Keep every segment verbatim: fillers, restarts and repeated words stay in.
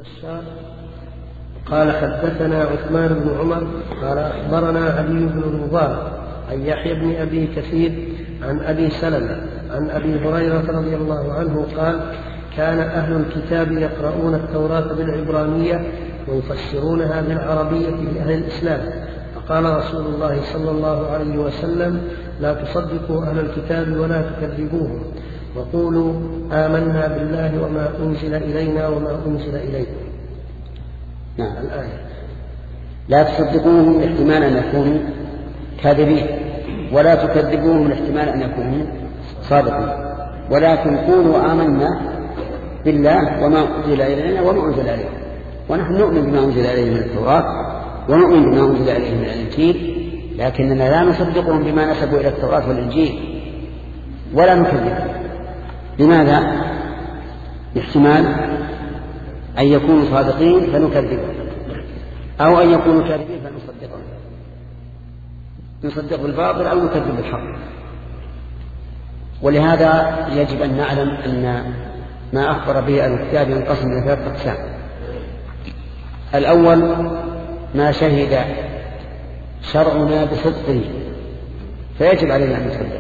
بشار قال حدثنا عثمان بن عمر قال أخبرنا علي بن المبارك عن يحيى بن أبي كثير عن أبي سلمة عن أبي هريرة رضي الله عنه قال كان أهل الكتاب يقرؤون التوراة بالعبرانية ويفسرونها بالعربية لأهل الإسلام، فقال رسول الله صلى الله عليه وسلم لا تصدقوا أهل الكتاب ولا تكذبوهم وقولوا آمنا بالله وما أنزل إلينا وما أنزل إليكم. نعم. الآية لا تصدقوهم احتمال أن يكونوا كاذبين ولا تكذبوهم احتمال أن يكونوا صادقين، ولكن قولوا آمنا بالله وما أنزل إلينا وما أنزل إليكم، ونحن نؤمن بما أنزل إليه من التوراة ونؤمن بما أنزل إليه من الإنجيل، لكننا لا نصدقهم بما نسبوا إلى التوراة والإنجيل ولا نكذبهم. لماذا؟ احتمال أن يكونوا صادقين فنكذبهم، أو أن يكونوا كاذبين فنصدقهم، نصدق بالباطل أو نكذب بالحق. ولهذا يجب أن نعلم أن ما أخبر به الكتاب ينقسم إلى ثلاثة أقسام. الأول ما شهد شرعنا بصدقه فيجب علينا أن نصدق،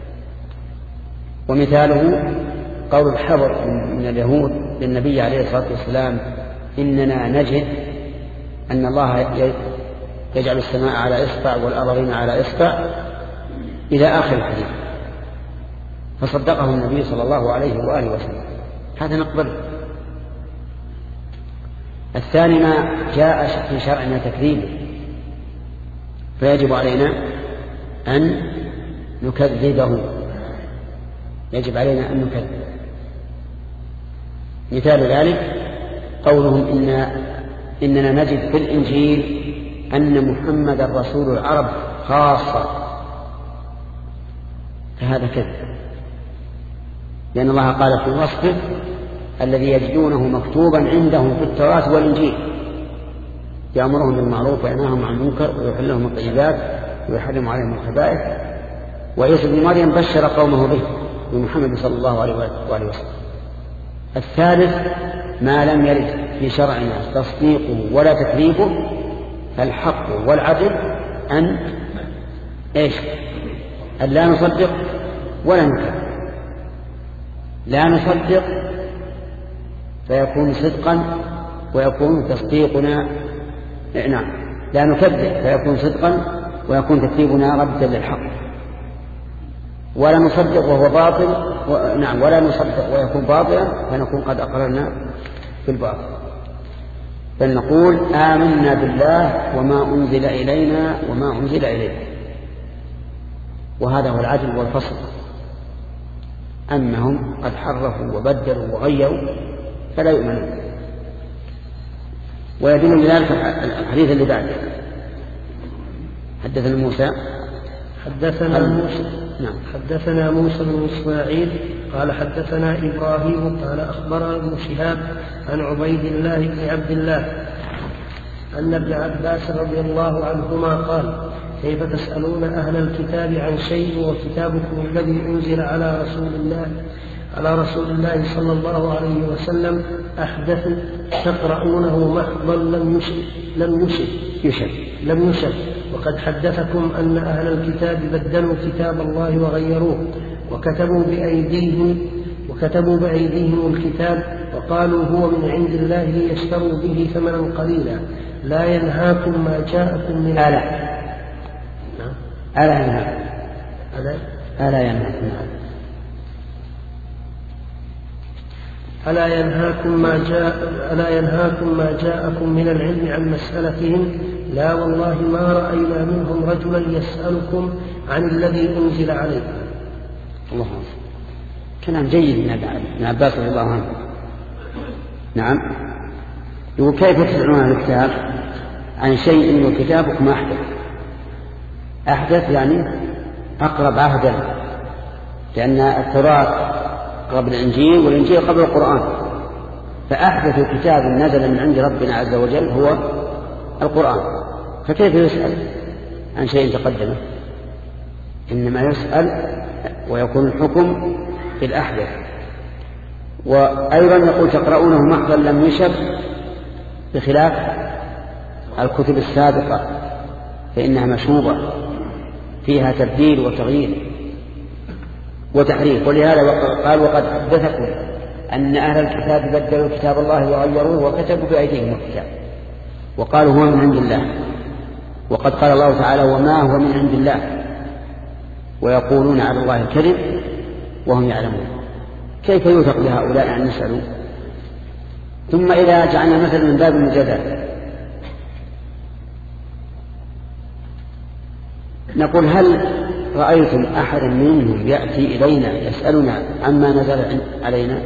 ومثاله قول الحبر من اليهود للنبي عليه الصلاة والسلام إننا نجد أن الله يجعل السماء على إصبع والأرضين على إصبع إلى آخر الحديث، فصدقه النبي صلى الله عليه وآله وسلم، هذا نقبله. الثاني ما جاء في شرعنا تكذيبه فيجب علينا أن نكذبه، يجب علينا أن نكذب. مثال ذلك قولهم إن إننا نجد في الإنجيل أن محمد رسول العرب خاصة، فهذا كذب، لأن الله قال في وصفه الذي يجدونه مكتوبا عندهم في التوراة والإنجيل يأمرهم بالمعروف وينهاهم عن المنكر ويحل لهم الطيبات ويحرم عليهم الخبائث، وعيسى بن مريم بشر قومه به بمحمد صلى الله عليه وآله وسلم. الثالث ما لم يرد في شرعنا تصديقه ولا تكذيبه، فالحق والعدل أن إيش؟ أن لا نصدق ولا نكذب. لا نصدق فيكون صدقا ويكون تصديقنا نعم، لا نكذب فيكون صدقا ويكون تكذيبنا ردا للحق، ولا نصدق وهو باطل و... نعم ولا نصدق ويكون باطلا فنكون قد أقررنا بالباطل. بل نقول آمنا بالله وما أنزل إلينا وما أنزل إليكم، وهذا هو العدل والفصل. أنهم قد حرفوا وبدلوا وغيروا فلا يؤمنون. ويدل لذلك الحديث اللي بعده حدثنا موسى حدثنا موسى نعم حدثنا موسى بن إسماعيل قال حدثنا إبراهيم قال أخبرنا ابن شهاب عن عبيد الله بن عبد الله أن ابن عباس رضي الله عنهما قال كيف تسألون أهل الكتاب عن شيء وكتابكم الذي أنزل على رسول الله على رسول الله صلى الله عليه وسلم أحدث تقرؤونه محضا لم يشب لم يشب يشب لم يشب وقد حدثكم أن أهل الكتاب بدلوا كتاب الله وغيروه وكتبوا بأيديهم وكتبوا بأيديهم الكتاب وقالوا هو من عند الله ليشتروا به ثمنا قليلا لا ينهاكم ما جاءكم من ألا ألا ينهاكم ألا ألا ينهاكم ألا ينهاكم ما جاء ألا ينهاكم ما جاءكم من العلم عن مسألتهم لا والله ما رأينا منهم رجلا يسألكم عن الذي أنزل عليكم. الله كلام جيد من ابن عباس رضي الله عنه. نعم يقول كيف تسألون الكتاب عن شيء من كتابكم أحدث. أحدث يعني أقرب عهدا، لأن التوراة قبل الإنجيل والإنجيل قبل القرآن، فأحدث كتاب نزل من عند ربنا عز وجل هو القرآن، فكيف يسأل عن شيء تقدمه؟ إنما يسأل ويكون الحكم بالأحدث. وأيضا يقول تقرؤونه محضا لم يشب بخلاف الكتب السابقة فإنها مشوبة فيها تبديل وتغيير وتحريف. ولهذا قال وقد حدثكم أن أهل الكتاب بدلوا كتاب الله وغيروه وكتبوا بأيديهم الكتاب وقالوا هو من عند الله، وقد قال الله تعالى وما هو من عند الله ويقولون على الله الكذب وهم يعلمون. كيف يوثق لهؤلاء أن يسألوا؟ ثم إذا جعلنا مثلا من باب المجادلة نقول هل رأيتم أحدا منهم يأتي إلينا يسألنا عما نزل علينا؟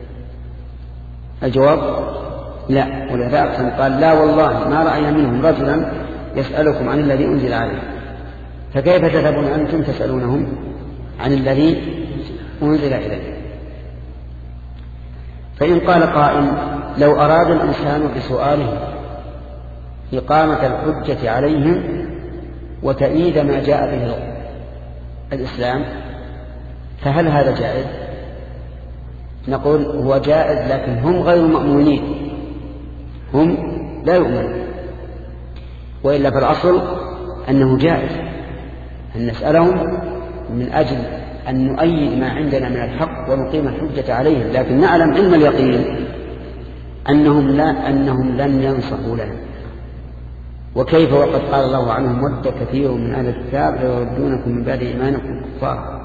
الجواب لا. ولذلك قال لا والله ما رأينا منهم رجلا يسألكم عن الذي أنزل عليه. فكيف تذهبون أنتم تسألونهم عن الذي أنزل إليه؟ فإن قال قائل لو أراد الإنسان بسؤاله إقامة الحجة عليهم وتأييد ما جاء به الإسلام فهل هذا جائز؟ نقول هو جائز، لكن هم غير مأمونين، هم لا يؤمنون، وإلا فالأصل أنه جائز أن نسألهم من أجل أن نؤيد ما عندنا من الحق ونقيم الحجة عليهم، لكن نعلم علم اليقين أنهم, لا أنهم لن ينصحوا لنا. وكيف وقد قال الله عنهم ود كثير من أهل الكتاب ليردونكم من بعد إيمانكم كفارا.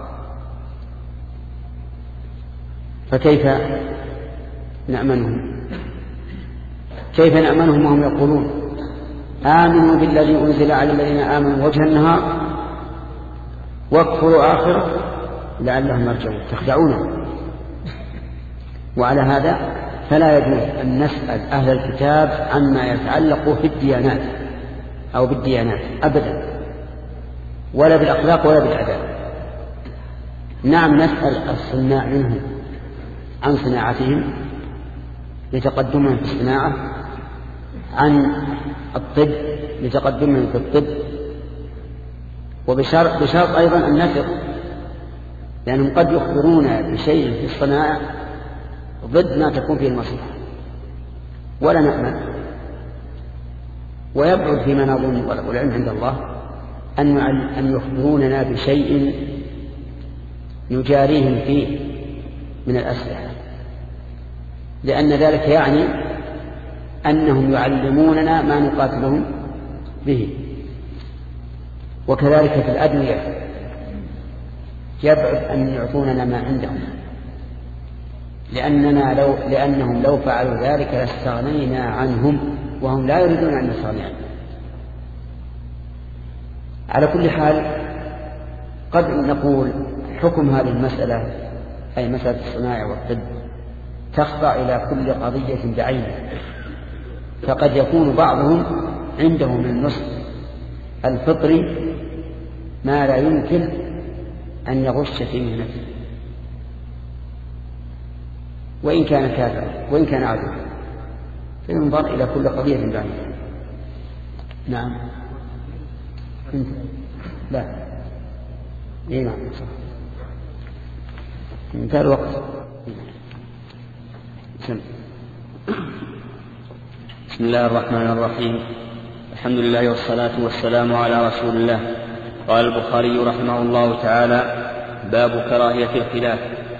فكيف نأمنهم؟ كيف نأمنهم وهم يقولون آمنوا بالذي أنزل على الذين آمنوا وجه النهار واكفروا آخره لعلهم يرجعون؟ تخدعونه. وعلى هذا فلا يجوز أن نسأل أهل الكتاب عما يتعلق في الديانات أو بالديانات أبدا، ولا بالأخلاق ولا بالعادات. نعم نسأل الصناع منهم عن صناعتهم لتقدمهم في الصناعة، عن الطب لتقدمهم في الطب، وبشرط بشرط أيضا أن نثق، لأنهم قد يخبرون بشيء في الصناعة ضد ما تكون فيه المصلحة ولا نأمن. ويبعد فيما نظن والعلم عند الله أن أن يخبروننا بشيء نجاريهم فيه من الأسلحة، لأن ذلك يعني أنهم يعلموننا ما نقاتلهم به. وكذلك في الأدوية يبعد أن يعطوننا ما عندهم، لأننا لو لأنهم لو فعلوا ذلك لاستغنينا عنهم، وهم لا يريدون أن نستغني عنهم. على كل حال قد نقول حكم هذه المسألة أي مسألة الصناعة والطب تخضع إلى كل قضية بعينها، فقد يكون بعضهم عنده من النصح الفطري ما لا يمكن أن يغش في مهنته وإن كان كافرا وإن كان عدوا، فينظر إلى كل قضية بعينها. نعم انت لا اي نعم صح انتهى الوقت. بسم الله الرحمن الرحيم، الحمد لله والصلاة والسلام على رسول الله. قال البخاري رحمه الله تعالى باب كراهية الخلاف.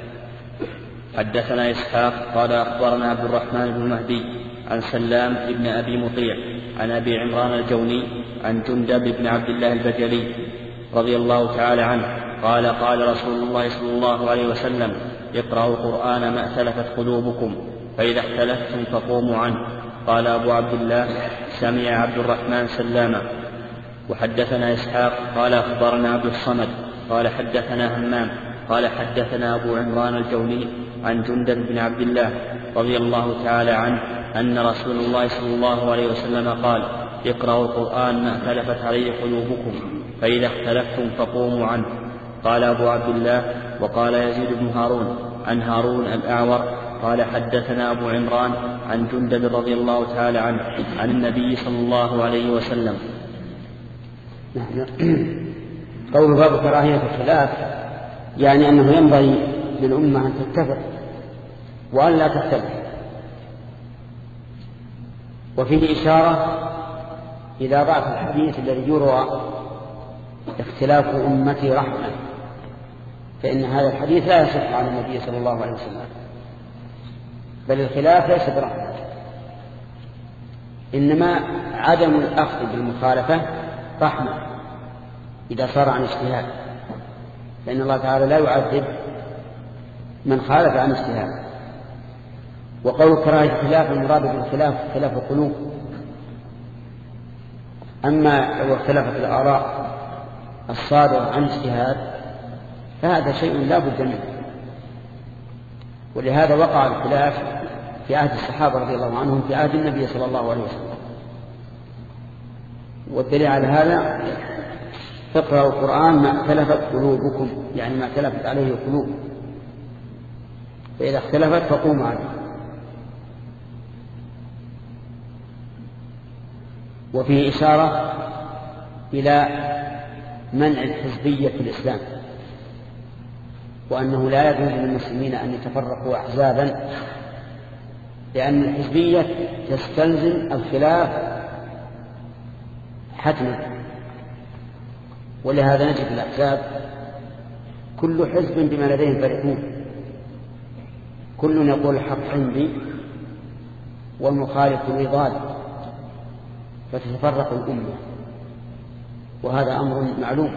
حدثنا إسحاق قال أخبرنا عبد الرحمن بن مهدي عن سلام بن أبي مطيع عن أبي عمران الجوني عن جندب بن عبد الله البجلي رضي الله تعالى عنه قال قال رسول الله صلى الله عليه وسلم اقرأوا القرآن ما اختلفت قلوبكم فإذا اختلفتم فقوموا عنه. قال أبو عبد الله سمع عبد الرحمن سلاما. وحدثنا إسحاق قال أخبرنا عبد الصمد قال حدثنا همام قال حدثنا أبو عمران الجوني عن جندب بن عبد الله رضي الله تعالى عنه أن رسول الله صلى الله عليه وسلم قال اقرأوا القرآن ما اختلفت عليه قلوبكم فإذا اختلفتم فقوموا عنه. قال أبو عبد الله وقال يزيد بن هارون عن هارون الأعور قال حدثنا أبو عمران عن جندب رضي الله تعالى عنه عن النبي صلى الله عليه وسلم. قول باب كراهية الخلاف يعني أنه ينبغي للأمة أن تتفق وأن لا تختلف، وفيه إشارة إلى ضعف الحديث الذي يروى اختلاف أمتي رحمة، فإن هذا الحديث لا يصح عن النبي صلى الله عليه وسلم، بل الخلاف ليس برحمة، إنما عدم الأخذ بالمخالفة رحمة إذا صار عن اجتهاد، فإن الله تعالى لا يعذب من خالف عن اجتهاد. وقول كراهة الخلاف المراد بالخلاف خلاف القلوب، أما لو اختلفت الآراء الصادرة عن اجتهاد فهذا شيء لا بد منه. ولهذا وقع الخلاف في عهد الصحابة رضي الله عنهم في عهد النبي صلى الله عليه وسلم. والدليل على هذا اقرأوا القرآن ما اختلفت قلوبكم، يعني ما اختلفت عليه القلوب، فإذا اختلفت فقوموا عليه. وفيه إشارة إلى منع الحزبية في الإسلام، وأنه لا يجوز للمسلمين أن يتفرقوا أحزابا، لأن الحزبية تستلزم الخلاف حتما. ولهذا نجد الأحزاب كل حزب بما لديهم فرحون، كل يقول الحق عندي والمخالف يضاد، فتتفرق الأمة، وهذا أمر معلوم،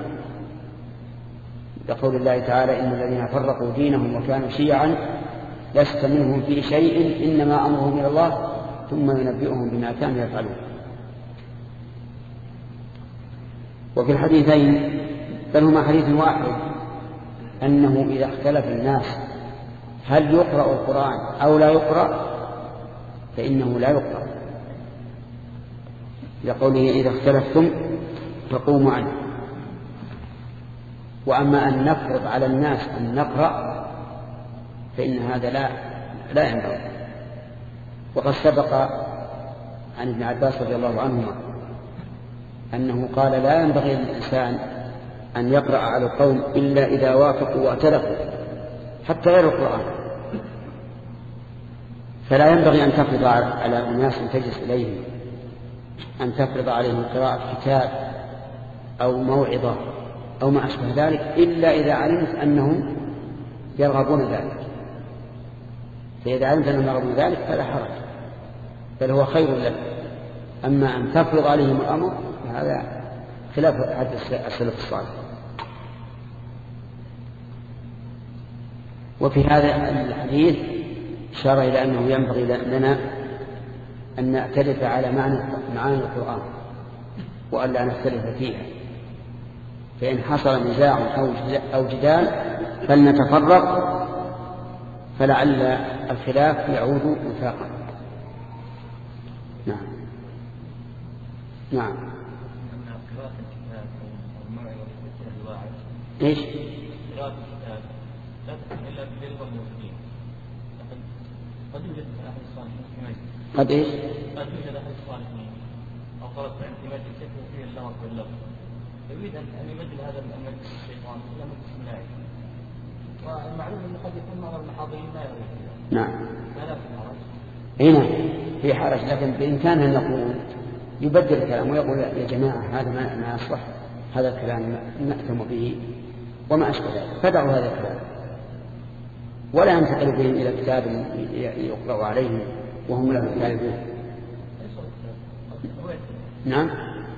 لقول الله تعالى إن الذين فرقوا دينهم وكانوا شيعا لست منهم في شيء إنما أمرهم إلى الله ثم ينبئهم بما كانوا يفعلون. وفي الحديثين بل هما حديث واحد أنه إذا اختلف الناس هل يقرأ القرآن أو لا يقرأ فإنه لا يقرأ، لقوله إذا اختلفتم فقوموا عنه. وأما أن نفرض على الناس أن نقرأ فإن هذا لا لا ينبغي. وقد سبق عن ابن عباس رضي الله عنهما أنه قال لا ينبغي للإنسان أن يقرأ على القوم إلا إذا وافقوا وأتلفوا حتى يروا القرآن، فلا ينبغي أن تفرض على الناس أن تجلس إليهم، أن تفرض عليهم قراءة كتاب أو موعظة أو ما أشبه ذلك إلا إذا علمت أنهم يرغبون ذلك. فإذا علمت أنهم يرغبون ذلك فلا حرج، بل هو خير لك. أما أن تفرض عليهم الأمر هذا خلاف حديث السلف الصالح. وفي هذا الحديث إشارة إلى أنه ينبغي لنا أن نعترف على معنى معاني القرآن وألا نختلف فيها، فإن حصل نزاع أو جدال فلنتفرق فلعل الخلاف يعود وفاقا. نعم نعم ايش؟ قراءة الكتاب لا تكون إلا برضا المسلمين. قد يوجد أحد الصالحين قد إيش؟ قد يوجد أحد الصالحين أو خرج اعتماد الكتب فيه اللغة باللغة، يريد أن يمثل هذا المجلس الشيطان إلى مجلس الملائكة، والمعلوم أنه قد يكون معظم الحاضرين لا يريد. نعم. هذا في حرج. هنا في حرج، لكن بإمكانه أن نقول يبدل الكلام ويقول يا جماعة هذا ما يصلح، هذا الكلام نأتم به وما أشبه ذلك، فدعوا هذا الكلام ولا ينتقلوا بهم إلى كتاب يقرأ عليهم وهم له كاذبون. نعم.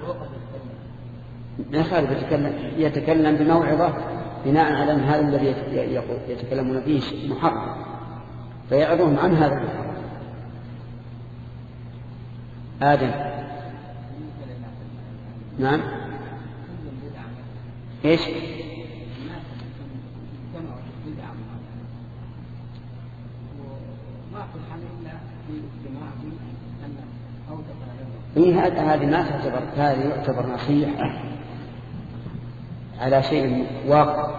لا خالف، يتكلم, يتكلم بموعظة بناء على أن هذا الذي يتكلمون فيه محرم، فيعظهم عن هذا المحرم. آدم. نعم. إيش؟ هذه ما تعتبر، هذه يعتبر نصيحة على شيء واقع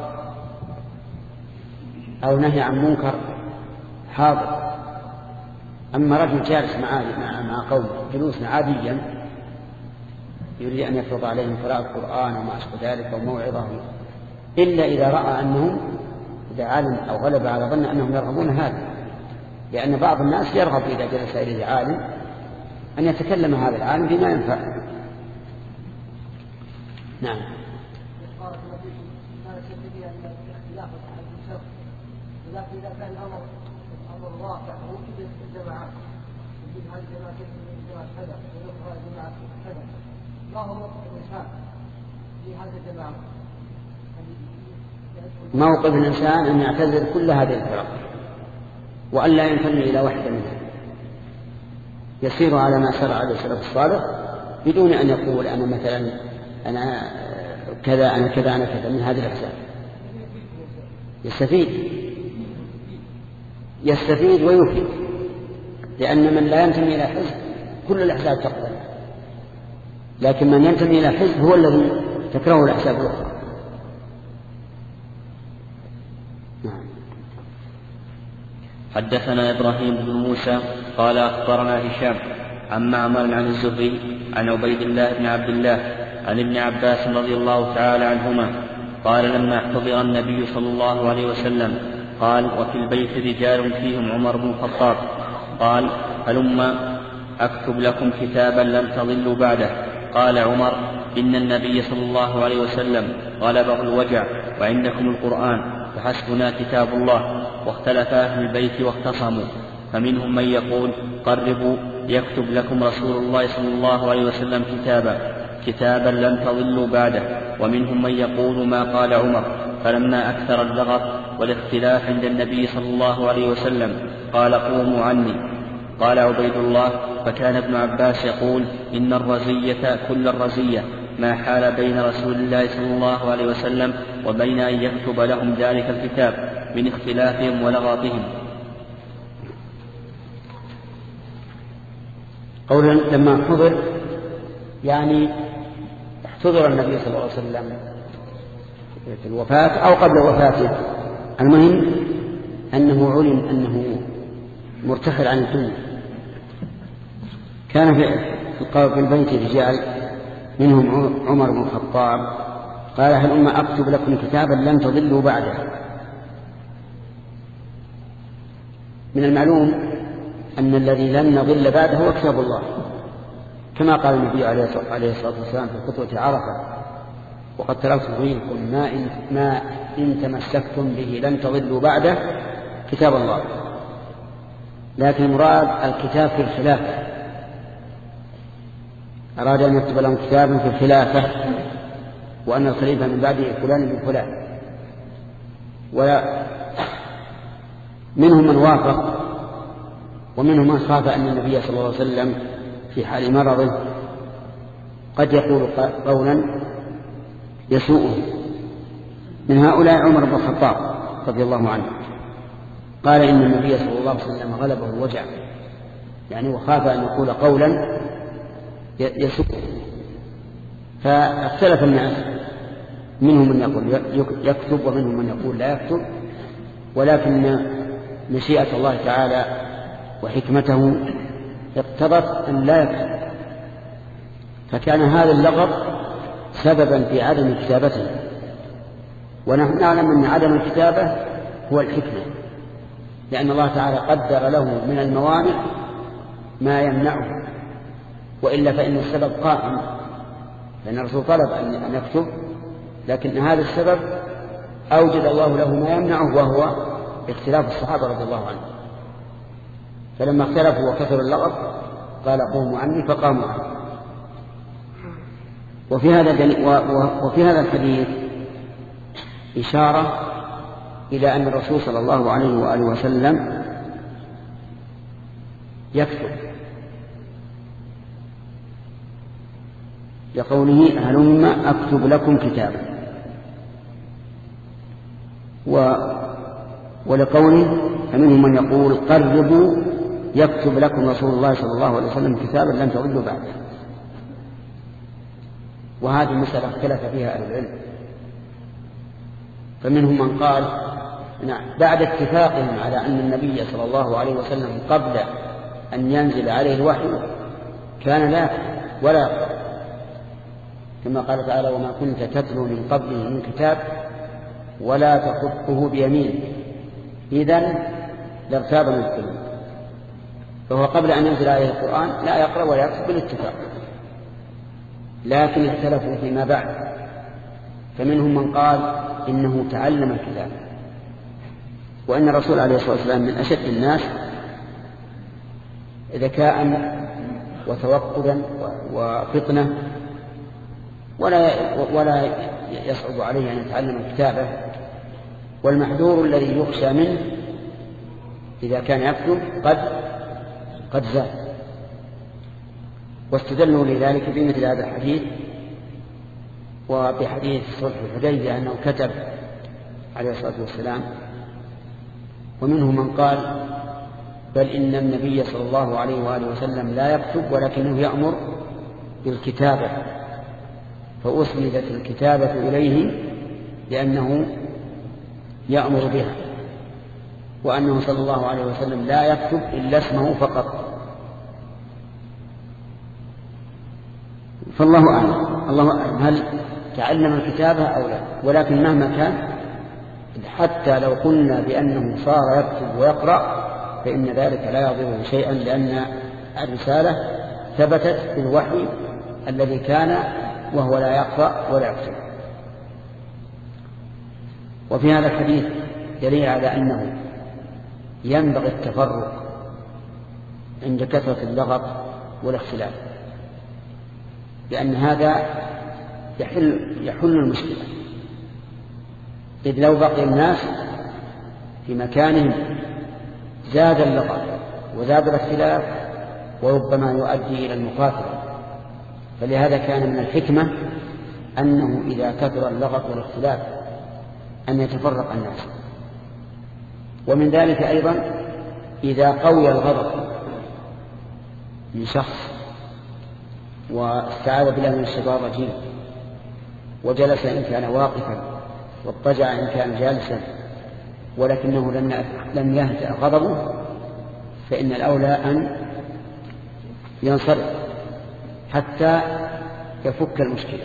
أو نهي عن منكر حاضر. أما رجل جالس مع مع قوم جلوسنا عاديا يريد أن يفرض عليهم قراءة القرآن وما أشبه ذلك أو موعظة، إلا إذا رأى أنهم إذا علم أو غلب على ظن أنهم يرغبون هذا، لأن بعض الناس يرغب إذا جلس إليه عالم أن يتكلم هذا العالم بما ينفع. نعم. ولكن إذا كان الأمر أمر واقع ووجد الجماعات وجود هذه الجماعات جماعة كذا ويخرج جماعة كذا ما هو موقف الإنسان في هذه الجماعة؟ موقف الإنسان أن يعتزل كل هذه الفرق وأن لا ينتمي إلى واحدة منها، يسير على ما سار عليه السلف الصالح بدون أن يقول أنا مثلا أنا كذا أنا كذا أنا كذا من هذه الأحزاب. يستفيد يستفيد ويفيد، لأن من لا ينتمي إلى حزب كل الأحزاب تقبل، لكن من ينتمي إلى حزب هو الذي تكرهه الأحزاب الأخرى. حدثنا إبراهيم بن موسى قال أخبرنا هشام عن معمر عن الزهري عن عبيد الله بن عبد الله عن ابن عباس رضي الله تعالى عنهما قال لما احتضر النبي صلى الله عليه وسلم قال وفي البيت رجال فيهم عمر بن الخطاب قال هلما أكتب لكم كتابا لم تضلوا بعده. قال عمر إن النبي صلى الله عليه وسلم غلبه الوجع وعندكم القرآن فحسبنا كتاب الله. واختلف أهل البيت واختصموا، فمنهم من يقول قربوا يكتب لكم رسول الله صلى الله عليه وسلم كتابا كتابا لم تضلوا بعده، ومنهم من يقول ما قال عمر. فلما أكثر اللغط والاختلاف عند النبي صلى الله عليه وسلم قال قوموا عني. قال عبيد الله فكان ابن عباس يقول إن الرزية كل الرزية ما حال بين رسول الله صلى الله عليه وسلم وبين أن يكتب لهم ذلك الكتاب من اختلافهم ولغطهم. قولا لما حضر يعني احتضر النبي صلى الله عليه وسلم في الوفاة أو قبل وفاته، المهم أنه علم أنه مرتحل عن الدنيا. كان في البيت رجال منهم عمر بن الخطاب قال هل أما أكتب لكم كتابا لن تضلوا بعده. من المعلوم أن الذي لن نضل بعده هو كتاب الله، كما قال النبي عليه الصلاة والسلام في خطبة عرفة وقد تركت فيكم ما إن, ما إن تمسكتم به لن تضلوا بعده كتاب الله. لكن المراد الكتاب في الخلافة، أراد أن يكتب لهم كتابا في الخلافة وأن الخليفة من بعده فلان من فلان. ومنهم من وافق ومنهم من خاف أن النبي صلى الله عليه وسلم في حال مرضه قد يقول قولا يسوءه. من هؤلاء عمر بن الخطاب رضي الله عنه قال إن النبي صلى الله عليه وسلم غلبه الوجع، يعني وخاف أن يقول قولا يسوء. فاختلف الناس، منهم من يقول يكتب ومنهم من يقول لا يكتب، ولكن مشيئة الله تعالى وحكمته اقتضت أن لا يكتب، فكان هذا اللغط سببا في عدم كتابته. ونحن نعلم أن عدم الكتابة هو الحكمة، لأن الله تعالى قدر له من الموانع ما يمنعه، وإلا فإن السبب قائم، لأن الرسول طلب أن يكتب، لكن هذا السبب أوجد الله له ما يمنعه وهو اختلاف الصحابة رضي الله عنهم. فلما اختلفوا وكثروا اللغط قال قوموا عني فقاموا عني. وفي هذا وفي هذا الحديث إشارة إلى أن الرسول صلى الله عليه وآله وسلم يكتب، لقوله هلما أكتب لكم كتابا، و ولقوله فمنهم من يقول قربوا يكتب لكم رسول الله صلى الله عليه وسلم كتابا لن تضلوا بعده. وهذه المسألة اختلف فيها أهل العلم، فمنهم من قال نعم بعد اتفاقهم على أن النبي صلى الله عليه وسلم قبل أن ينزل عليه الوحي كان لا ولا، كما قال تعالى وما كنت تتلو من قبله من كتاب ولا تخطه بيمين إذن لارتاب المبطلون. فهو قبل أن ينزل عليه القرآن لا يقرأ ولا يكتب بالاتفاق، لكن اختلفوا فيما بعد، فمنهم من قال إنه تعلم الكتاب، وأن الرسول عليه الصلاة والسلام من أشد الناس ذكاء وتوقدا وفطنة، ولا ولا يصعب عليه أن يتعلم الكتابة، والمحذور الذي يخشى منه إذا كان يكتب قد قد زاد. واستدلوا لذلك بمثل هذا الحديث وبحديث صلح الحديبية أنه كتب عليه الصلاة والسلام. ومنهم من قال بل إن النبي صلى الله عليه وآله وسلم لا يكتب ولكنه يأمر بالكتابة، فأسندت الكتابة إليه لأنه يأمر بها، وأنه صلى الله عليه وسلم لا يكتب إلا اسمه فقط. فالله أعلم، الله أعلم هل تعلم الكتابة أو لا، ولكن مهما كان حتى لو قلنا بأنه صار يكتب ويقرأ فإن ذلك لا يضره شيئا، لأن الرسالة ثبتت بالوحي الذي كان وهو لا يقرأ ولا يكتب. وفي هذا الحديث دليل على أنه ينبغي التفرق عند كثرة اللغط والاختلاف، لأن هذا يحل, يحل المشكلة. إذ لو بقي الناس في مكانهم زاد اللغط وزاد الاختلاف وربما يؤدي إلى المقاتلة، فلهذا كان من الحكمة أنه إذا كثر اللغط والاختلاف أن يتفرق الناس. ومن ذلك أيضا إذا قوي الغضب من شخص واستعاذ بالله من الشيطان الرجيم وجلس إن كان واقفا واضطجع إن كان جالسا ولكنه لم يهدأ غضبه، فإن الأولى أن ينصرف حتى يفك المشكلة.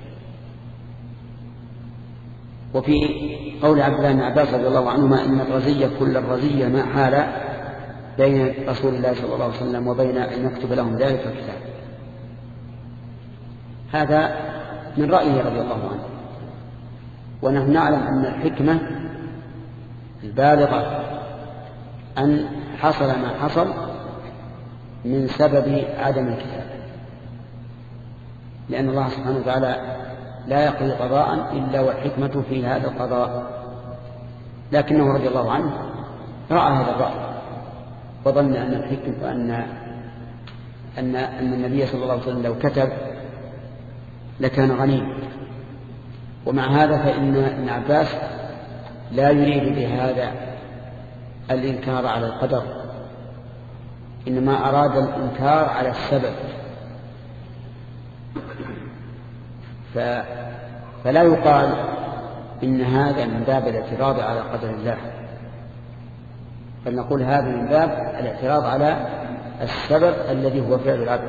وفي قول عبد الله بن عباس رضي الله عنهما إن الرزية كل الرزية ما حال بين رسول الله صلى الله عليه وسلم وبين أن يكتب لهم ذلك الكتاب. هذا من رأيه رضي الله عنه، ونحن نعلم أن الحكمة البالغة أن حصل ما حصل من سبب عدم الكتاب، لأن الله سبحانه وتعالى لا يقضي قضاء إلا والحكمة في هذا القضاء. لكنه رضي الله عنه رأى هذا الرأي وظن أن الحكمة أن أن أن النبي صلى الله عليه وسلم لو كتب لكان غنيا. ومع هذا فإن ابن عباس لا يريد بهذا الإنكار على القدر، إنما أراد الإنكار على السبب، فلا يقال إن هذا من باب الاعتراض على قدر الله، بل نقول هذا من باب الاعتراض على السبب الذي هو فعل العبد.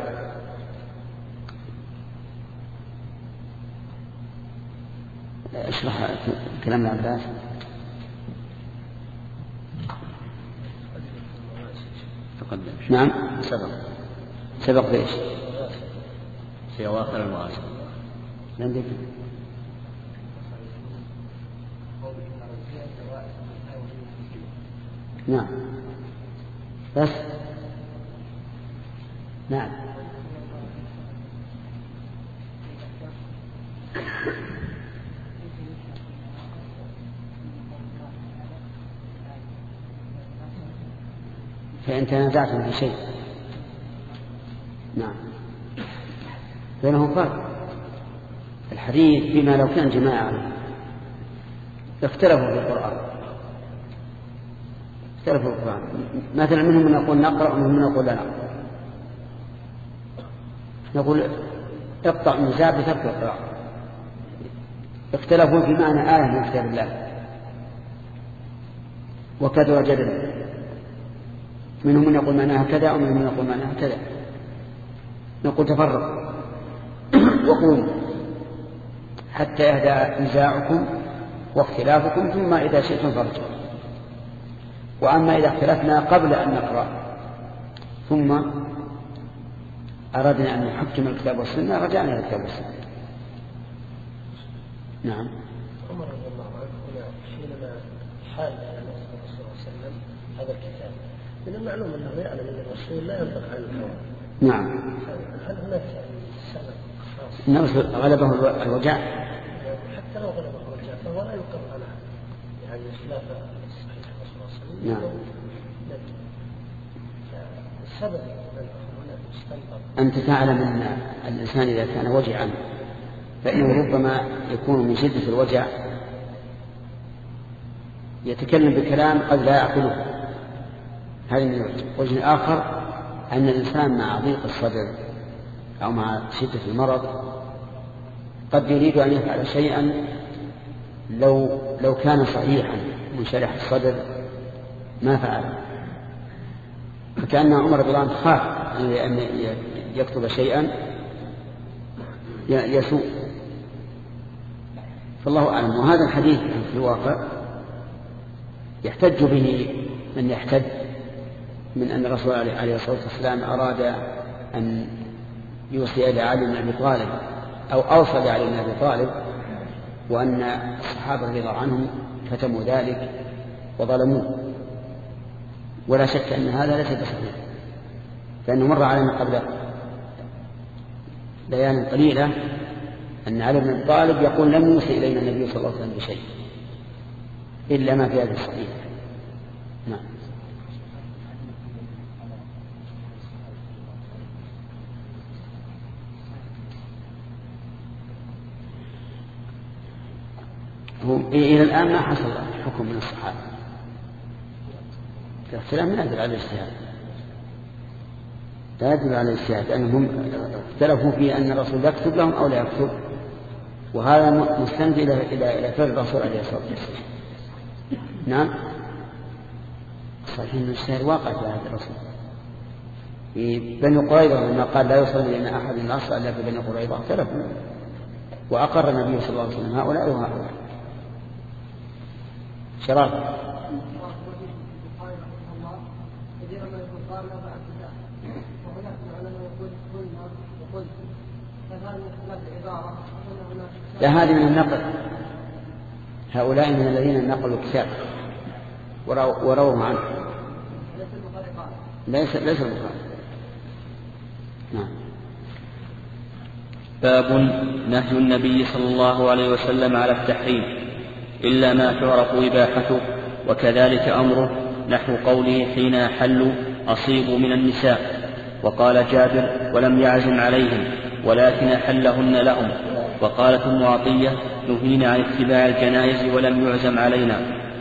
اشرح كلام العباس. تقدم. نعم سبق سبق ليش في أواخر المواسم. عندك نعم بس نعم فإن تنازعتم في شيء نعم بينهم فرق. الحديث فيما لو كان جماعة اختلفوا في القرآن، اختلفوا في القرآن، مثلا منهم من يقول نقرأ ومنهم من يقول لا نقرأ، نقول اقطع النزاع بترك القراءة. اختلفوا في معنى آية من كتاب الله وكذا جدل، منهم من يقول معناها كذا ومنهم من يقول معناها كذا، نقول تفرق وقولوا حتى يهدى نزاعكم واختلافكم ثم إذا شئتم فرجعوا. وأما إذا اختلفنا قبل أن نقرأ ثم أردنا أن نحكم الكتاب والسنة رجعنا إلى الكتاب والسنة. نعم. عمر رضي الله عنه حينما حال على الرسول صلى الله عليه وسلم هذا الكتاب من المعلوم أنه يعلم أن الرسول لا ينطق عن الهوى. نعم. هل هناك سبب خاص؟ النبي غلبه الوجع. حتى لو غلبه الوجع فهو لا يقر على يعني خلاف الصحيح الرسول صلى الله عليه وسلم. نعم. السبب أنت تعلم أن الإنسان إذا كان وجعا فإنه ربما يكون من شدة الوجع يتكلم بكلام قد لا يعقله. هذا من الوجه. وجه آخر أن الإنسان مع ضيق الصدر أو مع شدة المرض قد يريد أن يفعل شيئا لو لو كان صحيحا منشرح الصدر ما فعله. فكأن عمر رضي الله عنه خاف أن يكتب شيئا يسوء، فالله أعلم. وهذا الحديث في الواقع يحتج به من يحتج من أن الرسول عليه الصلاة والسلام أراد أن يوصي إلى علي بن أبي طالب أو أوصى لعلي بن أبي طالب، وأن الصحابة رضي الله عنهم كتموا ذلك وظلموه. ولا شك أن هذا ليس بصحيح، فإنه مر علينا قبل بيان قليلة أن علي بن أبي طالب يقول لم يوصي إلينا النبي صلى الله عليه وسلم بشيء إلا ما في هذا الصحيح. نعم. إلى الآن ما حصل حكم من الصحابة. الاختلاف لا يدل على الاجتهاد، لا يدل على الاجتهاد، لأنهم اختلفوا في أن الرسول يكتب لهم أو لا يكتب، وهذا مستند إلى إلى إلى فعل الرسول عليه الصلاة والسلام. نعم. صحيح أن الاجتهاد واقع في هذا الرسول. في بني قريظة لما قال لا يصلي لنا أحد العصر إلا في بني قريظة اختلفوا، وأقر النبي صلى الله عليه وسلم هؤلاء وهؤلاء. شراب. لا، هذه من النقل. هؤلاء من الذين نقلوا الكتاب ورووا عنه. ليس ليس البخاري. نعم. باب نهي النبي صلى الله عليه وسلم على التحريم إلا ما تعرف إباحته، وكذلك أمره نحو قوله حين أحلوا أصيبوا من النساء. وقال جابر ولم يعزم عليهم ولكن أحلهن لهم. وقالت ام عطية نهينا عن اتباع الجنائز ولم يعزم علينا.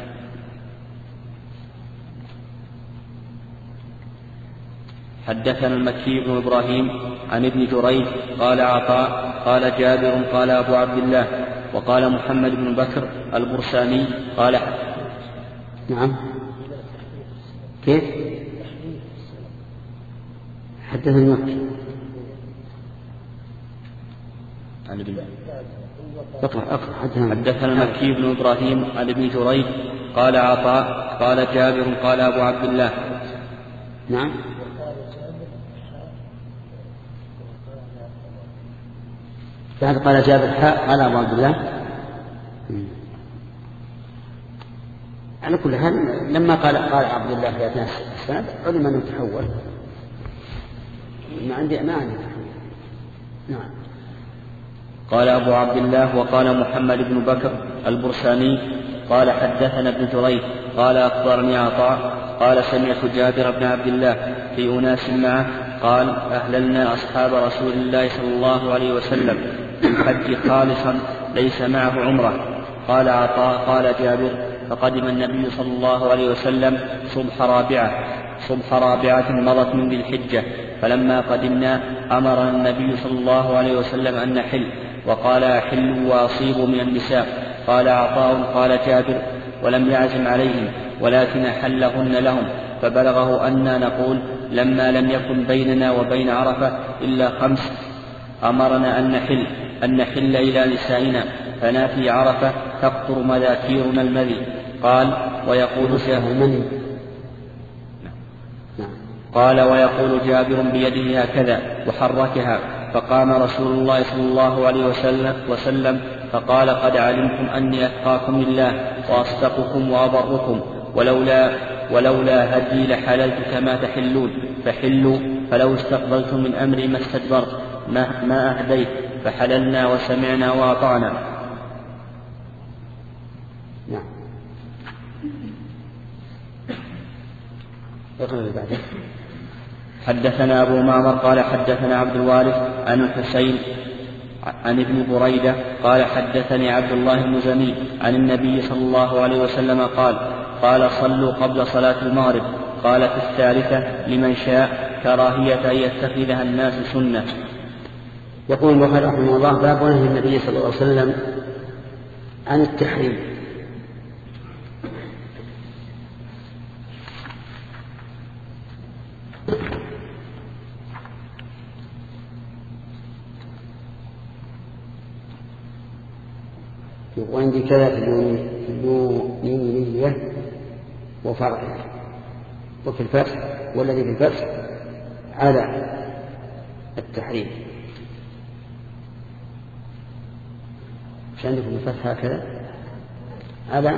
حدثنا المكي بن إبراهيم عن ابن جريج قال عطاء قال جابر قال أبو عبد الله. وقال محمد بن بكر البرساني قال نعم. كيف؟ حدثنا المكي. اقرأ اقرأ. حدثنا المكي بن إبراهيم عن ابن جريج قال عطاء قال جابر قال أبو عبد الله. نعم. بعد قال جابر حاء قال أبو عبد الله. على كل حال لما قال قال عبد الله في أثناء السند علم أنه تحول. ما عندي ما عندي تحول. نعم. قال أبو عبد الله. وقال محمد بن بكر البرساني قال حدثنا ابن جريج قال أخبرني عطاء قال سمعت جابر بن عبد الله في أناس معه قال أهللنا أصحاب رسول الله صلى الله عليه وسلم بالحج خالصا ليس معه عمره. قال عطاء قال جابر فقدم النبي صلى الله عليه وسلم صبح رابعة صبح رابعة مضت من ذي الحجة، فلما قدمنا أمرنا النبي صلى الله عليه وسلم أن نحل، وقال أحلوا وأصيبوا من النساء. قال عطاء قال جابر ولم يعزم عليهم ولكن أحلهن لهم، فبلغه أننا نقول لما لم يكن بيننا وبين عرفة إلا خمس أمرنا أن نحل أن نحل إلى نسائنا فناتي عرفة تقطر مذاكيرنا المذي. قال ويقول قال: ويقول جابر بيده هكذا وحركها. فقام رسول الله صلى الله عليه وسلم, وسلم فقال: قد علمتم أني أتقاكم لله وأصدقكم وأبركم، ولولا, ولولا هدي لحللت كما تحلون، فحلوا. فلو استقبلتم من أمري ما استدبرت ما, ما أهديت، فحللنا وسمعنا وأطعنا. نعم. حدثنا أبو معمر قال حدثنا عبد الوارث عن الحسين عن ابن بريدة قال حدثني عبد الله المزني عن النبي صلى الله عليه وسلم قال: قال: صلوا قبل صلاة المغرب. قال في الثالثة: لمن شاء، كراهية أن يتخذها الناس سنة. يقول البخاري رحمه الله: باب نهي النبي صلى الله عليه وسلم عن التحريم. وعندي كذا في اللونية وفرعه، وفي الفتح والذي في الفتح على التحريم. مش عندكم الفتح هكذا على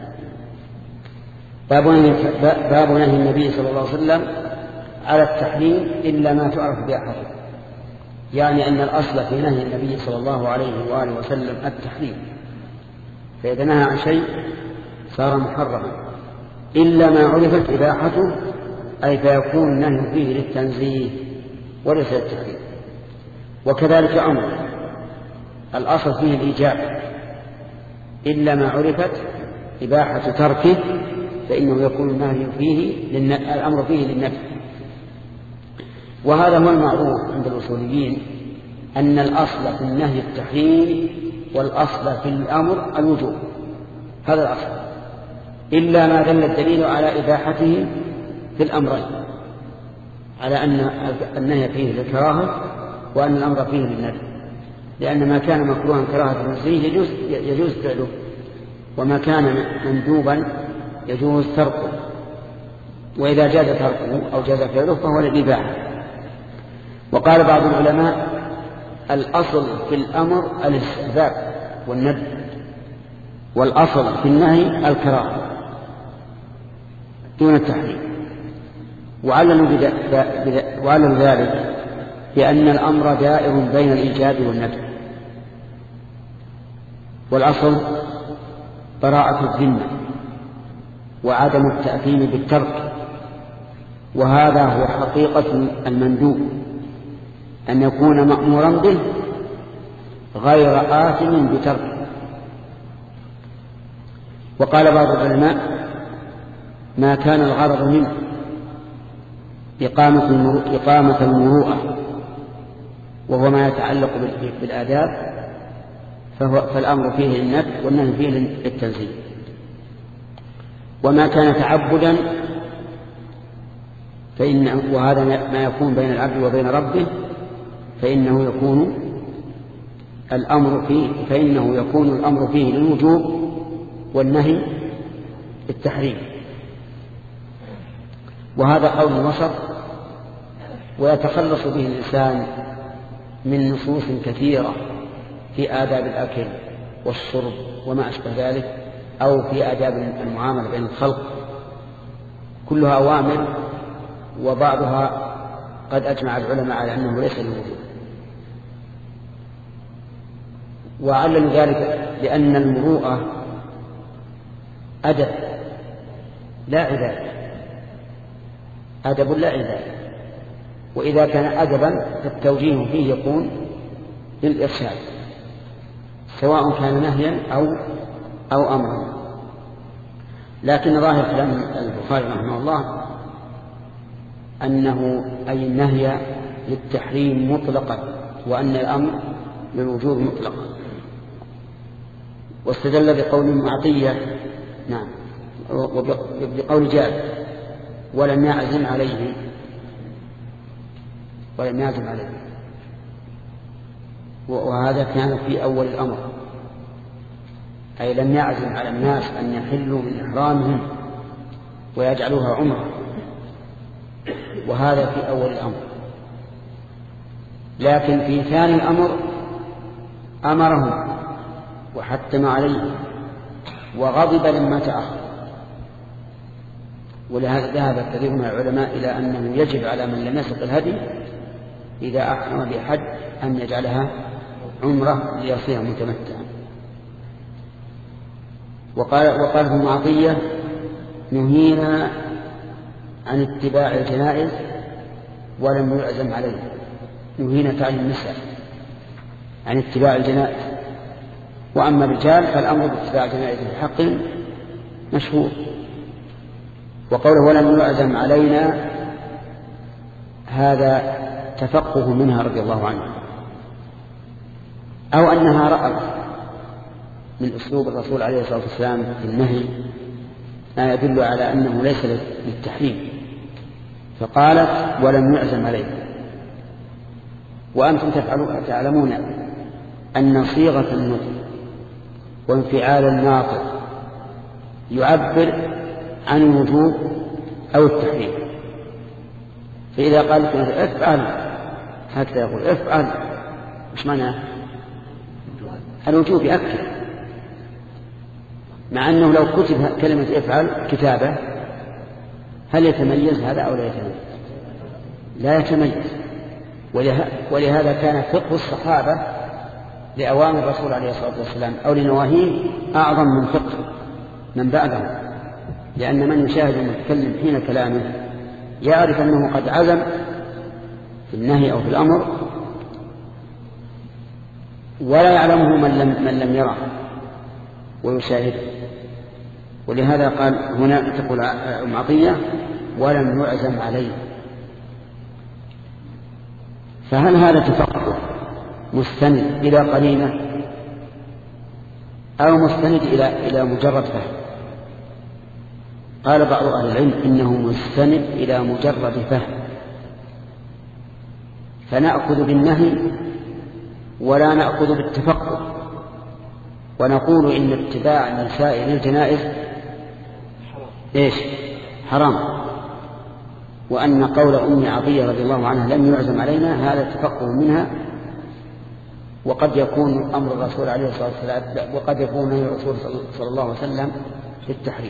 باب نهي النبي صلى الله عليه وسلم على التحريم إلا ما تعرف بأحد، يعني أن الأصل في نهي النبي صلى الله عليه وآله وسلم التحريم، فإذا نهى عن شيء صار محرما إلا ما عرفت إباحته، أي فيكون النهي فيه للتنزيه وليس للتحريم. وكذلك أمر الأصل فيه الإيجاب إلا ما عرفت إباحة تركه، فإنه يكون النهي فيه الأمر فيه للنفي. وهذا هو المعروف عند الأصوليين، أن الأصل في النهي التحريم والأصل في الأمر الوجوب، هذا الأصل، إلا ما دل الدليل على إباحته في الأمرين، على أن النهي فيه للكراهة وأن الأمر فيه للنفي، لأن ما كان مكروها كراهة نفسه يجوز, يجوز فعله، وما كان مندوبا يجوز تركه، وإذا جاز تركه أو جاز فعله فهو للإباحة. وقال بعض العلماء: الأصل في الأمر الاستحباب والندب، والأصل في النهي الكراهة دون التحريم. وعلل ذلك بأن الأمر دائر بين الإيجاب والندب، والأصل براءة الذمة وعدم التأثيم بالترك، وهذا هو حقيقة المندوب، أن يكون مأمورا به غير آثم بتركه. وقال بعض العلماء: ما كان الغرض منه إقامة المروءة وهو ما يتعلق بالآداب فالأمر فيه للنفي والنهي فيه للتنزيه. وما كان تعبدا فإن وهذا ما يكون بين العبد وبين ربه فإنه يكون الأمر فيه فإنه يكون الأمر فيه للوجوب والنهي التحريم. وهذا قول وسط، ويتخلص به الإنسان من نصوص كثيرة في آداب الأكل والشرب وما أشبه ذلك، أو في آداب المعاملة بين الخلق، كلها أوامر، وبعضها قد أجمع العلماء على أنه ليس للوجوب. وعلل ذلك لأن المروءة أدب لا عبادة، أدب لا عبادة، وإذا كان أدبا فالتوجيه فيه يكون للإرشاد سواء كان نهيا أو أو أمرا. لكن ظاهر كلام البخاري رحمه الله أنه أي النهي للتحريم مطلقا، وأن الأمر للوجوب مطلقا. واستدل بقول معطية نعم وبقول جابر: ولم يعزم عليه ولم يعزم عليه وهذا كان في أول الأمر، أي لم يعزم على الناس أن يحلوا من إحرامهم ويجعلوها عمرة، وهذا في أول الأمر. لكن في ثاني الأمر أمرهم وحتم عليه وغضب لما تأخر. ولهذا ذهب كثير من العلماء إلى أنه يجب على من لم يسق الهدي إذا أحرم بحج أن يجعلها عمرة ليصير متمتعا. وقال وقال ابن عطية: نهينا عن اتباع الجنائز ولم يعزم عليه. نهينا تعني النساء عن اتباع الجنائز، وأما الرجال فالأمر باتباع الجنائز بحق مشهور. وقوله ولم يعزم علينا هذا تفقه منها رضي الله عنها، أو أنها رأت من أسلوب الرسول عليه الصلاة والسلام في النهي ما يدل على أنه ليس للتحريم، فقالت ولم يعزم علينا. وأنتم تعلمون أن صيغة النطق وانفعال الناطق يعبر عن الوجوب أو التحريم. فإذا قال افعل هكذا يقول افعل، مش معناه الوجوب يأكد، مع أنه لو كتب كلمة افعل كتابة هل يتميز هذا أو لا يتميز؟ لا يتميز. ولهذا كان فقه الصحابة لأوامر الرسول عليه الصلاة والسلام أو لنواهيه أعظم من فقه من بعده، لأن من يشاهد المتكلم حين كلامه يعرف أنه قد عزم في النهي أو في الأمر، ولا يعلمه من لم, من لم يره ويشاهده. ولهذا قال هنا تقول أم عطية ولم يعزم عليه. فهل هذا تفقه مستند إلى قرينة أو مستند إلى إلى مجرد فهم؟ قال بعض أهل العلم إنه مستند إلى مجرد فهم، فنأخذ بالنهي ولا نأخذ بالتفقه، ونقول إن اتباع النساء للجنائز إيش حرام، وأن قول أم عطية رضي الله عنها لم يعزم علينا هذا تفقه منها، وقد يكون أمر الرسول عليه الصلاة والسلام وقد يكون نهي الرسول صلى الله عليه وسلم في التحريم.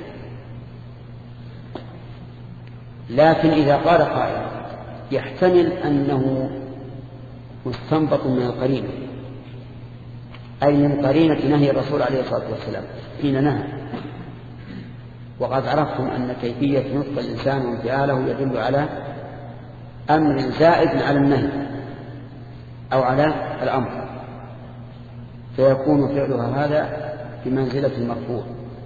لكن إذا قال قائل يحتمل أنه مستنبط من القرينة، أي من قرينة نهي الرسول عليه الصلاة والسلام حين نهى. وقد عرفتم أن كيفية نطق الإنسان وانفعاله يدل على أمر زائد على النهي أو على الأمر، فيكون فعلها هذا بمنزلة المرفوع،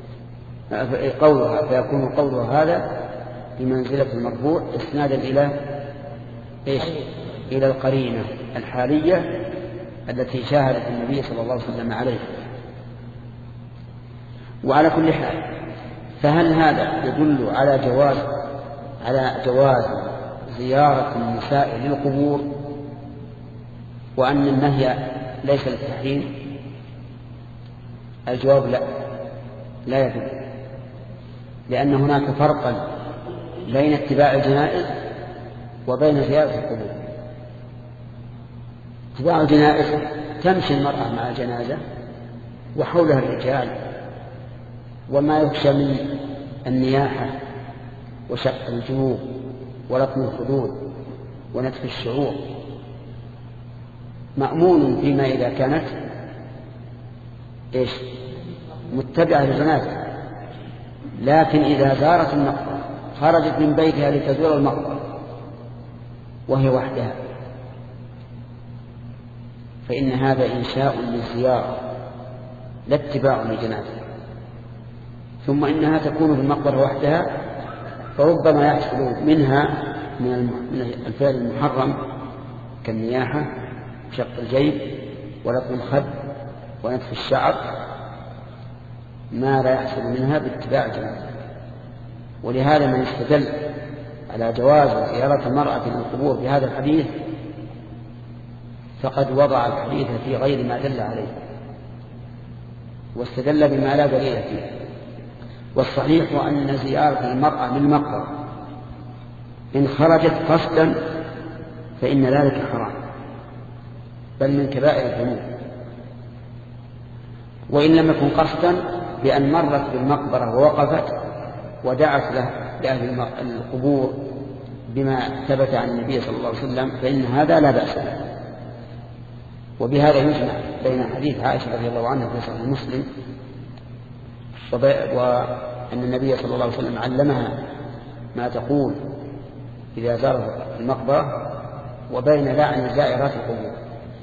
قولها فيكون قولها هذا بمنزلة المرفوع إسنادا إلى إيش؟ إلى القرينة الحالية التي شاهدت النبي صلى الله عليه وسلم عليه. وعلى كل حال فهل هذا يدل على جواز على جواز زيارة النساء للقبور وأن النهي ليس للتحريم؟ الجواب لا، لا يدل، لأن هناك فرقا بين اتباع الجنائز وبين زيارة القبور. اتباع الجنائز تمشي المرأة مع الجنازة وحولها الرجال، وما يخشى من النياحة وشق الجيوب ولطم الخدود ونتف الشعور مأمون فيما إذا كانت إيش متبعة للجنازة. لكن إذا زارت المقبرة خرجت من بيتها لتزور المقبرة وهي وحدها فإن هذا إنشاء للزيارة لا اتباع للجنازة. ثم إنها تكون في المقبرة وحدها فربما يحصل منها من الفعل المحرم كالنياحة شق الجيب ولطم الخد ونتف الشعر ما لا يحصل منها باتباع الجنازة. ولهذا من استدل على جواز زيارة المرأة للقبور بهذا الحديث فقد وضع الحديث في غير ما دل عليه واستدل بما لا دليل فيه. والصحيح أن زيارة المرأة للمقبرة إن خرجت قصدا فإن ذلك حرام بل من كبائر الذنوب. وإن لم يكن قصدا بأن مرت بالمقبرة ووقفت ودعت له لأهل القبور بما ثبت عن النبي صلى الله عليه وسلم فإن هذا لا بأس له. وبهذا يجمع بين حديث عائشة رضي الله عنها في صحيح مسلم وأن النبي صلى الله عليه وسلم علمها ما تقول إذا زارت المقبرة وبين لعن زائرات القبور.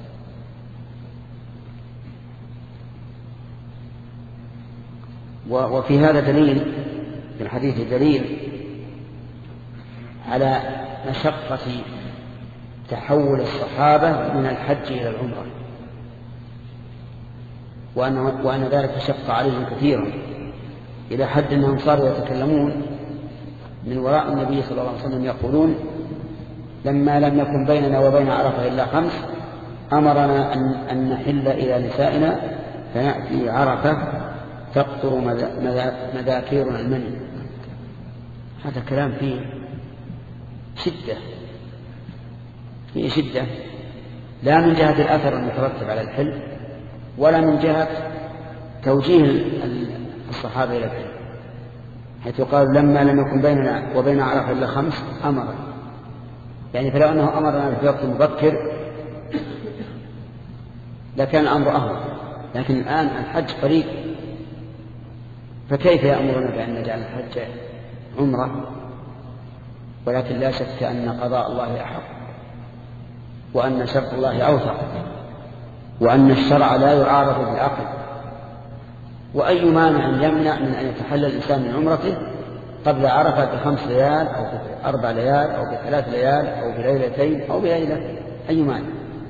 وفي هذا دليل في الحديث دليل على مشقة تحول الصحابة من الحج إلى العمرة وأن, وأن ذلك شق عليهم كثيرا إلى حد أنهم صاروا يتكلمون من وراء النبي صلى الله عليه وسلم يقولون لما لم يكن بيننا وبين عرفة إلا خمس أمرنا أن, أن نحل إلى نسائنا فنأتي عرفة تقطر مذاكيرنا المني. هذا كلام فيه شدة فيه شدة لا من جهة الأثر المترتب على الحل ولا من جهة توجيه الصحابة إلى الحل، حيث قال لما لم يكن بيننا وبين عرفة إلا خمس أمر، يعني فلو أنه أمرنا في وقت مبكر لكان الأمر أهون، لكن الآن الحج قريب فكيف يأمرنا بأن نجعل الحج عمرة؟ ولكن لا شك أن قضاء الله أحق وأن شرط الله أوثق وأن الشرع لا يعارض بالعقل. وأي مانع يمنع من أن يتحلل الإنسان من عمرته قبل عرفة بخمس ليال أو بأربع ليال أو بثلاث ليال أو بليلتين أو بليلة؟ أي مانع؟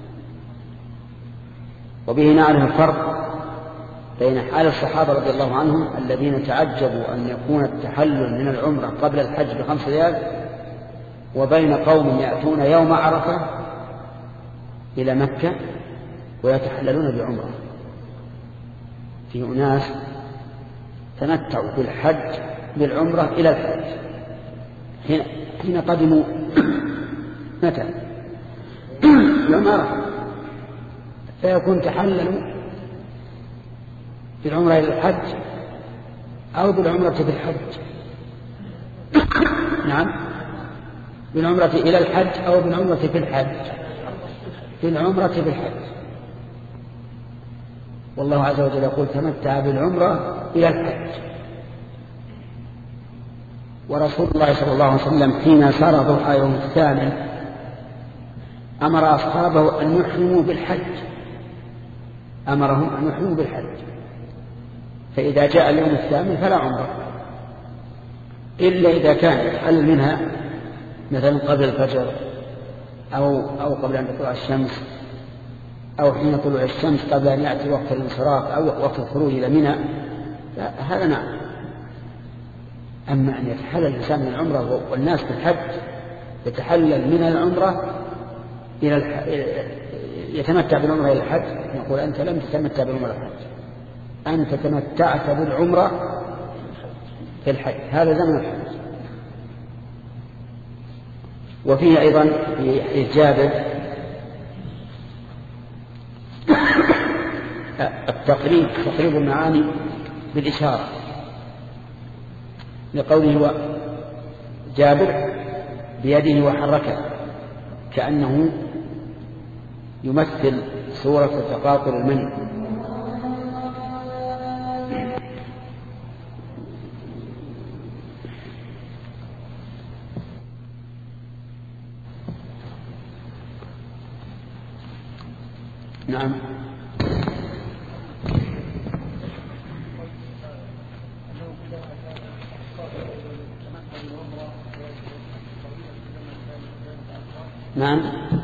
وبه نعرف الفرق بين حال الصحابة رضي الله عنهم الذين تعجبوا أن يكون التحلل من العمرة قبل الحج بخمس ليال وبين قوم يأتون يوم عرفة إلى مكة ويتحللون بعمرة. في أناس تمتعوا بالحج بالعمرة إلى الحج حين, حين قدموا متى يوم عرفة فيكون تحللوا بالعمرة إلى الحج أو بالعمرة في الحج نعم بالعمرة إلى الحج أو بالعمرة في الحج في العمرة في الحج. والله عز وجل يقول تمتع بالعمرة إلى الحج. ورسول الله صلى الله عليه وسلم حين صار ضحى يوم الثامن أمر أصحابه أن يحرموا بالحج أمرهم أن يحرموا بالحج فإذا جاء اليوم الثامن فلا عمرة إلا إذا كان يتحلل منها مثلا قبل الفجر أو, أو قبل أن تطلع الشمس أو حين طلوع الشمس قبل أن يأتي وقت الانصراف أو وقت الخروج إلى منى هذا نعم. أما أن يتحلل الإنسان من العمرة والناس في الحج يتحلل من العمرة إلى الح... يتمتع بالعمرة إلى الحج نقول أنت لم تتمتع بالعمرة إلى الحج أنت تمتعت بالعمرة في الحج هذا زمن الحج. وفيه أيضا في حديث جابر التقريب تقريب المعاني بالإشارة لقوله جابر بيده وحركه كأنه يمثل صورة تقاطر المني. نعم نعم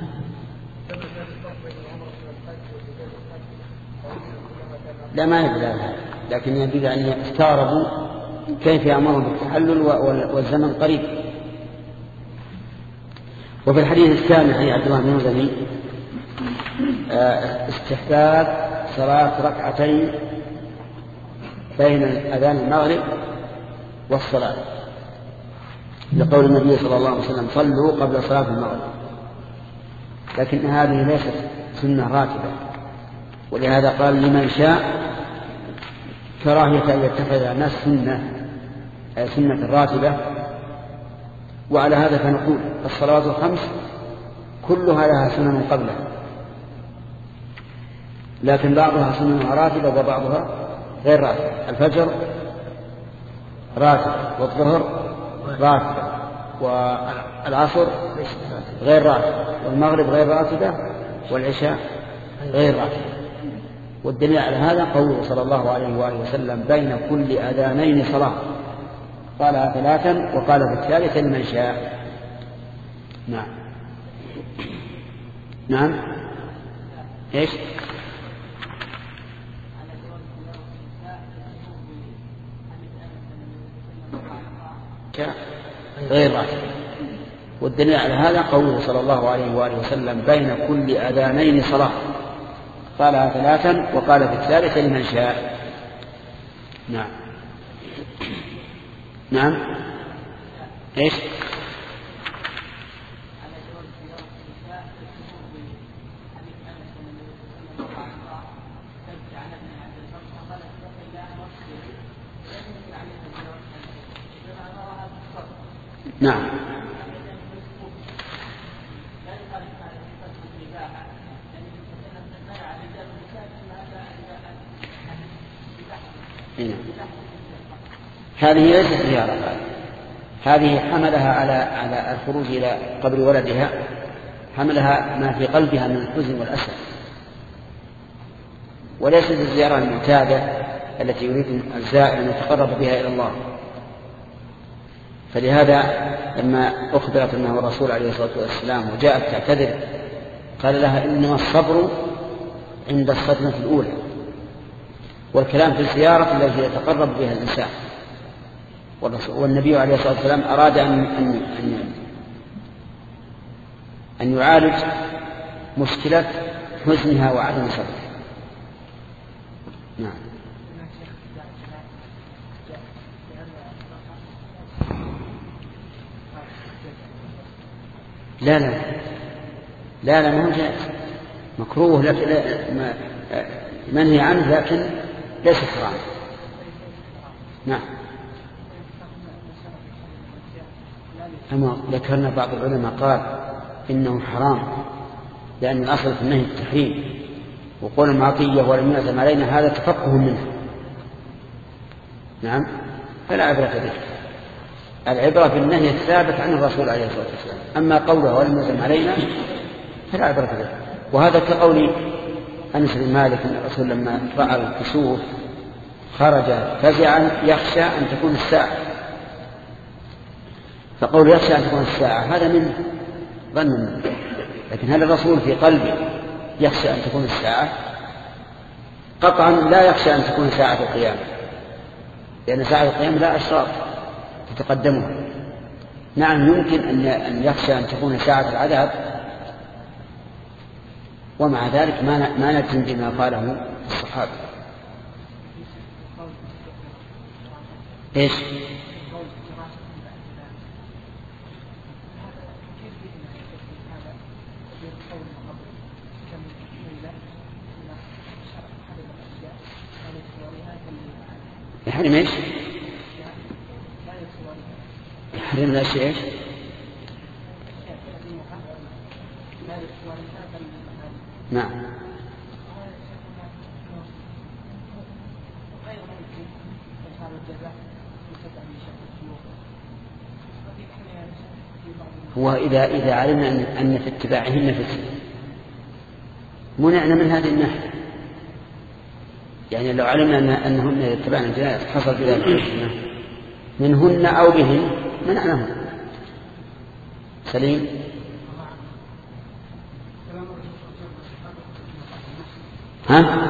لا ما يدل هذا لكن يجب أن يستغربوا كيف يأمرون بالتحلل والزمن قريب. وفي الحديث الثاني عن عبد الله بن مزني استحباب صلاة ركعتين بين أذان المغرب والصلاة لقول النبي صلى الله عليه وسلم صلوا قبل صلاة المغرب، لكن هذه ليست سنة راتبة، ولهذا قال لمن شاء كراهية أن يتخذ الناس سنة سنة راتبة. وعلى هذا فنقول الصلوات الخمس كلها لها سنن قبلها، لكن بعضها سننها راتبة وبعضها غير راتبة. الفجر راتب والظهر راتبة والعصر غير راتبة والمغرب غير راتبة والعشاء غير راتبة. والدليل على هذا قوله صلى الله عليه وآله وسلم بين كل أذانين صلاة، قالها ثلاثا وقال في الثالثة لمن شاء. نعم نعم ايش غير راتب. والدليل على هذا قوله صلى الله عليه وآله وسلم بين كل أذانين صلاة، قالها ثلاثا وقال في الثالثة لمن شاء. نعم نعم ايش نعم هذه ليست زيارة، هذه حملها على على الخروج إلى قبر ولدها، حملها ما في قلبها من الحزن والأسى، وليست الزيارة المعتادة التي يريد الزائر أن يتقرب بها إلى الله. فلهذا لما أخبرت أنه الرسول عليه الصلاة والسلام وجاءت تعتذر قال لها إنما الصبر عند الصدمة الأولى، والكلام في الزيارة التي يتقرب بها الإنسان. والنبي عليه الصلاة والسلام أراد أن, أن, أن, أن يعالج مشكلة حزنها وعدم صبرها. نعم لا لا لا لا ما هو جائز، مكروه لكن منهي عنه لكن ليس حرام. نعم أما ذكرنا بعض العلماء قال إنه حرام لأن الأصل في النهي التحريم، وقول المعطية ولم يعزم علينا هذا تفقه منه. نعم فلا عبرة به، العبرة بالنهي الثابت عن الرسول عليه الصلاة والسلام، أما قوله ولم يعزم علينا فلا عبرة به. وهذا كقول أنس بن مالك أن الرسول لما رأى الكسوف خرج فزعا يخشى أن تكون الساعة، فقول يخشى أن تكون الساعة هذا من ظن منه، لكن هل الرسول في قلبه يخشى أن تكون الساعة؟ قطعا لا يخشى أن تكون ساعة القيامة، لأن ساعة القيامة لا أشراط تتقدمها. نعم يمكن أن يخشى أن تكون ساعة العذاب، ومع ذلك ما نجزم بما قاله الصحابة. إيش يحرم ايش يحرم الاشياء ايش نعم هو إذا إذا علمنا أن, أن في اتباعهن فتنة منعنا من هذه الناحية، يعني لو علمنا أن أنهن يتبعن الجنائز حصل بذلك الفتنة منهن أو بهن منعناهم. سليم ها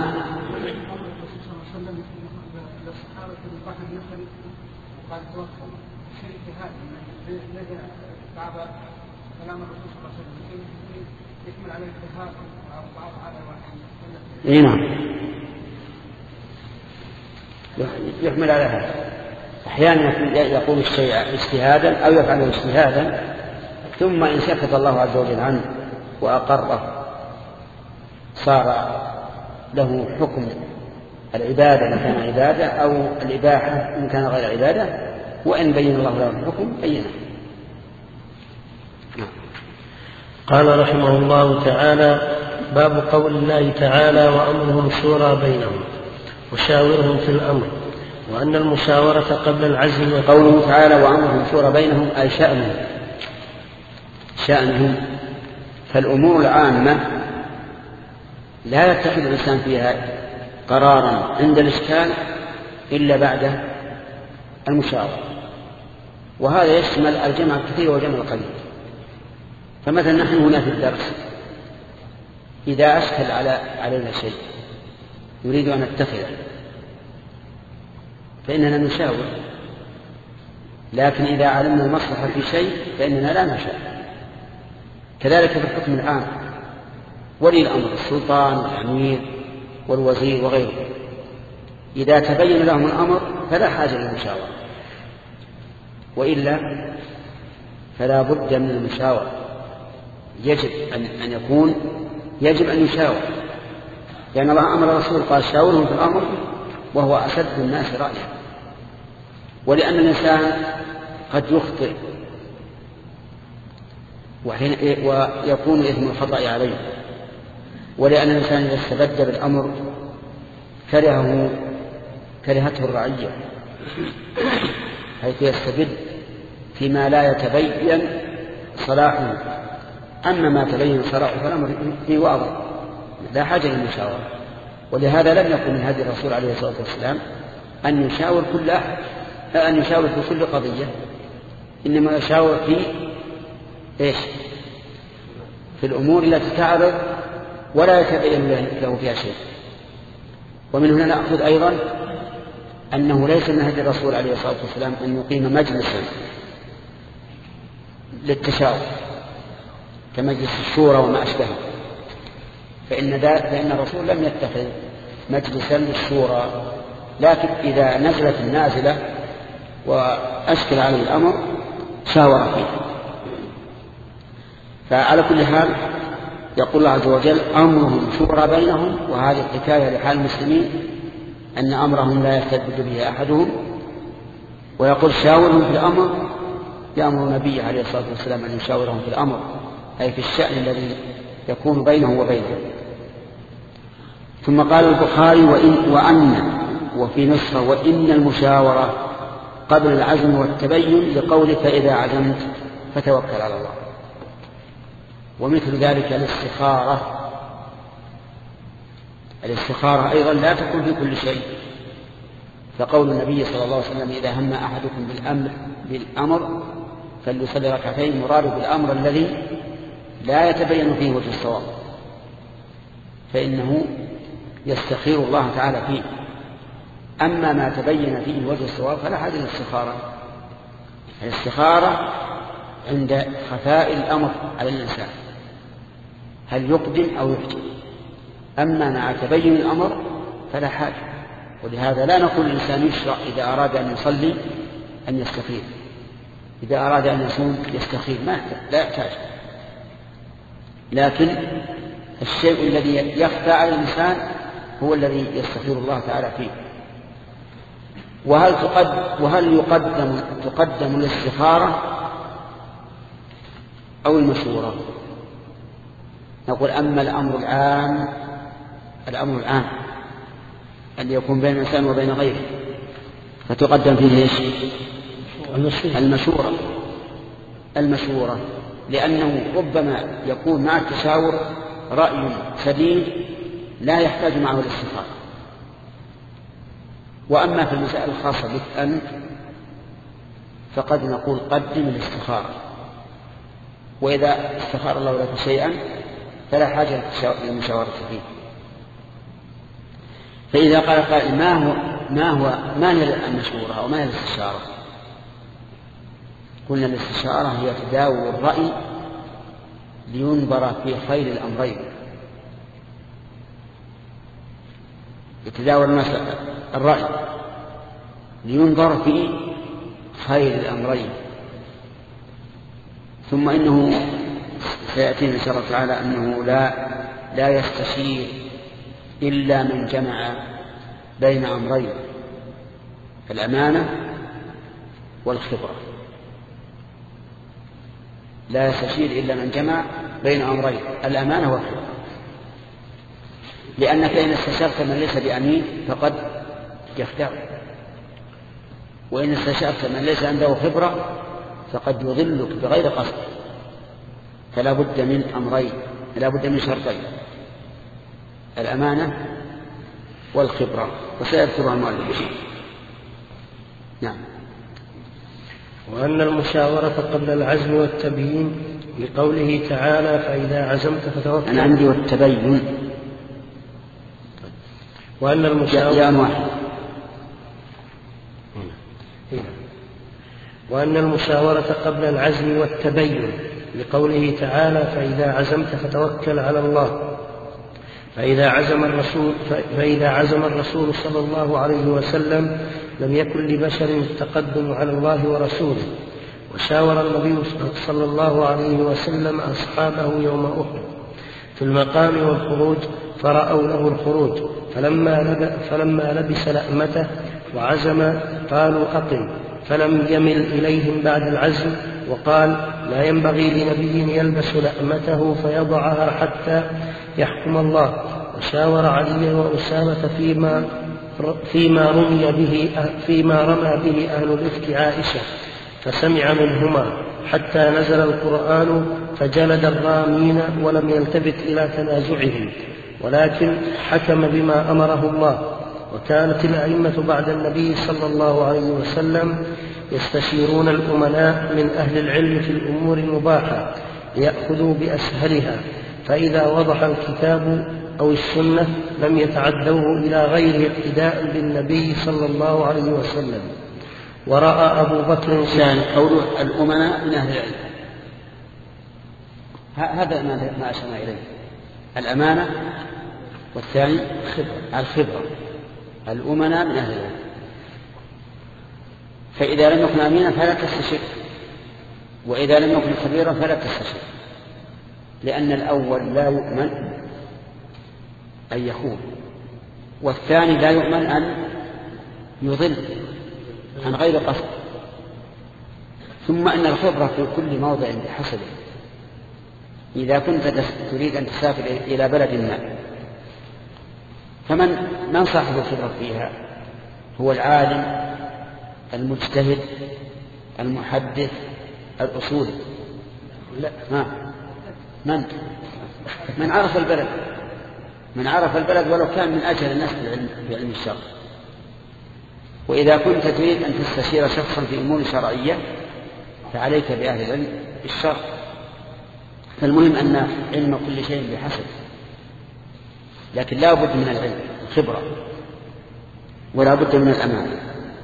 اي نعم يحمل على هذا. أحيانا يقول الشيء اجتهادا أو يفعله اجتهادا، ثم إن سكت الله عز وجل عنه وأقره صار له حكم العبادة إن كان عبادة، أو الإباحة إن كان غير عبادة، وإن بين الله له الحكم بينه. قال رحمه الله تعالى: باب قول الله تعالى: وأمرهم شورى بينهم وشاورهم في الأمر، وأن المشاورة قبل العزم. قوله تعالى: وأمرهم شورى بينهم، أي شأنهم شأنهم فالأمور العامة لا يتخذ الإنسان فيها قرارا عند الإشكال إلا بعد المشاورة، وهذا يشمل الجمع الكثير والجمع القليل. فمثلا نحن هنا في الدرس إذا أشكل على علينا شيء نريد أن نتخذه فإننا نشاور، لكن إذا علمنا المصلحة في شيء فإننا لا نشاور. كذلك في الحكم العام، ولي الأمر السلطان والأمير والوزير وغيره، إذا تبين لهم الأمر فلا حاجة للمشاورة، وإلا فلا بد من المشاورة. يجب أن يكون يجب أن يشاور، لأن الله أمر الرسول قال: شاورهم في الأمر، وهو أشد الناس رأيا. ولأن الإنسان قد يخطئ ويكون إثم الخطأ عليه، ولأن الإنسان إذا استبد بالأمر كرهه كرهته الرعية، حيث يستبد فيما لا يتبين صلاحه. أما ما تبين صلاحه فالأمر فيه واضح، لا حاجة للمشاورة. ولهذا لم يكن من هدي الرسول عليه الصلاة والسلام أن يشاور كل أحد، أن يشاور في كل قضية، إنما يشاور في إيش؟ في الأمور التي تعرض ولا يتبين له فيها شيء. ومن هنا نأخذ أيضا أنه ليس من هدي الرسول عليه الصلاة والسلام أن يقيم مجلسا للتشاور كمجلس الشورى وما أشبهه، فإن, فإن الرسول لم يتخذ مجلسا للشورى، لكن إذا نزلت النازلة وأشكل عليه الأمر شاور فيه. فعلى كل حال يقول الله عز وجل: أمرهم شورى بينهم، وهذه الحكاية لحال المسلمين أن أمرهم لا يستبد به أحدهم. ويقول: شاورهم في الأمر، يأمر النبي عليه الصلاة والسلام أن يشاورهم في الأمر، أي في الشأن الذي يكون بينه وبينهم. ثم قال البخاري: وإن وأن وفي نسخة وإن المشاورة قبل العزم والتبين، لقولك: إذا عزمت فتوكل على الله. ومثل ذلك الاستخارة. الاستخارة أيضا لا تكون في كل شيء، فقول النبي صلى الله عليه وسلم: إذا هم أحدكم بالأمر بالأمر فليصلي ركعتين، مراد بالأمر الذي لا يتبين فيه وجه الصواب، فإنه يستخير الله تعالى فيه. أما ما تبين فيه وجه الصواب فلا حاجة للاستخارة. الاستخارة عند خفاء الأمر على الإنسان، هل يقدم أو يحجم. أما مع تبين الأمر فلا حاجة. ولهذا لا نقول الإنسان يشرع إذا أراد أن يصلي أن يستخير، إذا أراد أن يصوم يستخير، ما لا يحتاج. لكن الشيء الذي يخفى على الإنسان هو الذي يستخير الله تعالى فيه. وهل تقدم وهل يقدم تقدم الاستخارة أو المشورة؟ نقول: أما الأمر العام الأمر العام أن يكون بين الإنسان وبين غيره فتقدم فيه إيش؟ المشورة. المشورة لأنه ربما يكون مع التشاور رأي سديد لا يحتاج معه الاستخارة. وأما في المسائل الخاصة بك أنت فقد نقول: قدم الاستخارة، وإذا استخار الله لك شيئا فلا حاجة للمشاورة فيه. فإذا قال قائل: ما هو ما هو ما هي المشورة أو ما هي الاستشارة؟ قلنا: الاستشارة هي تداول الرأي لينظر في خير الأمرين. يتداول الرأي لينظر في خير الأمرين. ثم إنه سيأتينا إن شاء الله تعالى أنه لا لا يستشير إلا من جمع بين أمرين: الأمانة والخبرة. لا يستشير إلا من جمع بين أمرين: الأمانة والخبرة. لأنك إن استشرت من ليس بأمين فقد يخدع، وإن استشرت من ليس عنده خبرة فقد يضلك بغير قصد. فلا بد من أمرين، لا بد من شرطين: الأمانة والخبرة، وسيذكرها المؤلف. نعم. وأن المشاورة قبل العزم والتبيين لقوله تعالى: فإذا عزمت فتوكل. أنا عندي والتبين. وأن المشاورة يا واحد. وأن المشاورة قبل العزم والتبين لقوله تعالى: فإذا عزمت فتوكل على الله. فإذا عزم الرسول فإذا عزم الرسول صلى الله عليه وسلم لم يكن لبشر التقدم على الله ورسوله. وشاور النبي صلى الله عليه وسلم أصحابه يوم أحد في المقام والخروج، فرأوا له الخروج، فلما فلما لبس لأمته وعزم قالوا أقم، فلم يمل إليهم بعد العزم، وقال: لا ينبغي لنبي يلبس لأمته فيضعها حتى يحكم الله. وشاور علي وأسامة فيما فيما رمي به فيما رمى به أهل الإفك عائشة، فسمع منهما حتى نزل القرآن فجلد الرامين ولم يلتفت إلى تنازعهم، ولكن حكم بما أمره الله. وكانت الأئمة بعد النبي صلى الله عليه وسلم يستشيرون الأمناء من أهل العلم في الأمور المباحة ليأخذوا بأسهلها، فإذا وضح الكتاب أو السنة لم يتعدوه إلى غير اقتداء بالنبي صلى الله عليه وسلم. ورأى أبو بكر كان قوله الأمناء من أهل العلم، هذا ما أشرنا إليه: الأمانة، والثاني الخبرة. الأمناء من أهل العلم. فإذا لم يكن أمينا فلا تستشير، وإذا لم يكن خبيرا فلا تستشير، لأن الأول لا يؤمن أن يخون، والثاني لا يؤمن أن يضل عن غير قصد. ثم أن الخبرة في كل موضع بحسبه. إذا كنت تريد أن تسافر إلى بلد ما، فمن من صاحب الخبرة فيها؟ هو العالم المجتهد المحدث الأصولي. لا، ما من من عرف البلد، من عرف البلد ولو كان من أجل الناس في علم الشرع. وإذا كنت تريد أن تستشير شخصا في أمور شرعية فعليك بأهل العلم الشرع. فالمهم أن علم كل شيء بحسب، لكن لا بد من العلم الخبرة، ولا بد من الأمانة.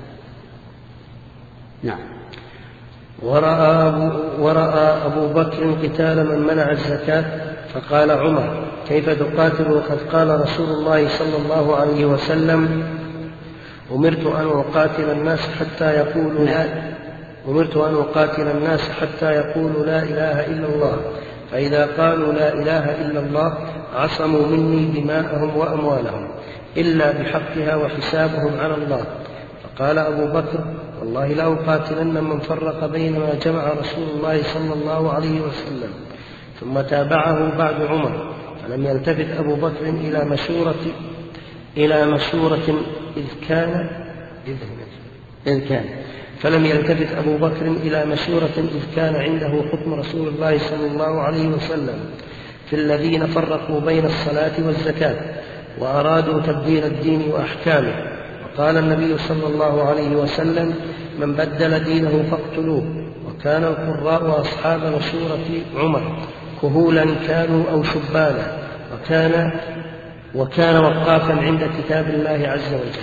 نعم. ورأى أبو, ورأى أبو بكر قتال من منع الزكاة، فقال عمر: كيف تقاتل وقد قال رسول الله صلى الله عليه وسلم: أمرت أن أقاتل الناس حتى يقولوا لا أمرت أن أقاتل الناس حتى يقولوا لا إله إلا الله، فإذا قالوا لا إله إلا الله عصموا مني دماءهم وأموالهم إلا بحقها وحسابهم على الله. فقال أبو بكر: والله لا أقاتلن من فرق بين ما جمع رسول الله صلى الله عليه وسلم. ثم تابعه بعد عمر، فلم يلتفت أبو بكر إلى مشورة إلى مشورة إذ كان إذ كان فلم يلتفت أبو بكر إلى مشورة إذ كان عنده حكم رسول الله صلى الله عليه وسلم في الذين فرقوا بين الصلاة والزكاة وأرادوا تبديل الدين وأحكامه. وقال النبي صلى الله عليه وسلم: من بدل دينه فاقتلوه. وكان القراء وأصحاب مشورة عمر كهولا كانوا أو شبانا، وكان وكان وقافا عند كتاب الله عز وجل.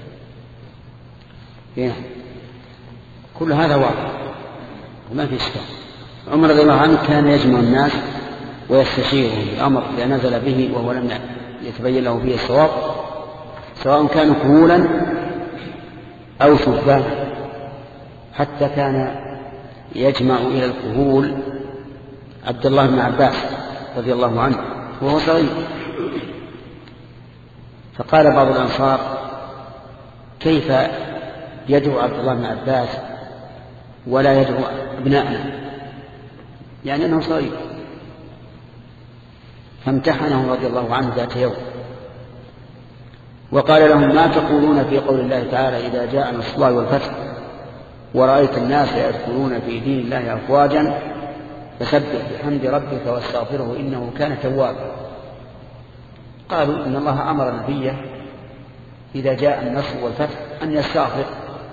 yeah. كل هذا واضح وما في إشكال. عمر رضي الله عنه كان يجمع الناس ويستشيرهم بأمر إذا نزل به وهو لم يتبين له فيه الصواب، سواء كانوا كهولا أو شبانا حتى كان يجمع إلى الكهول عبد الله بن عباس رضي الله عنه وهو صغير. فقال بعض الأنصار: كيف يدعو عبد الله بن عباس ولا يدعو ابناءنا؟ يعني أنه صغير. فامتحنه رضي الله عنه ذات يوم وقال لهم: ما تقولون في قول الله تعالى: إذا جاء نصر الله والفتح ورأيت الناس يدخلون في دين الله أفواجا فسبح بحمد ربك واستغفره إنه كان توابا. قالوا: إن الله أمر نبيه إذا جاء النصر والفتح أن يستغفر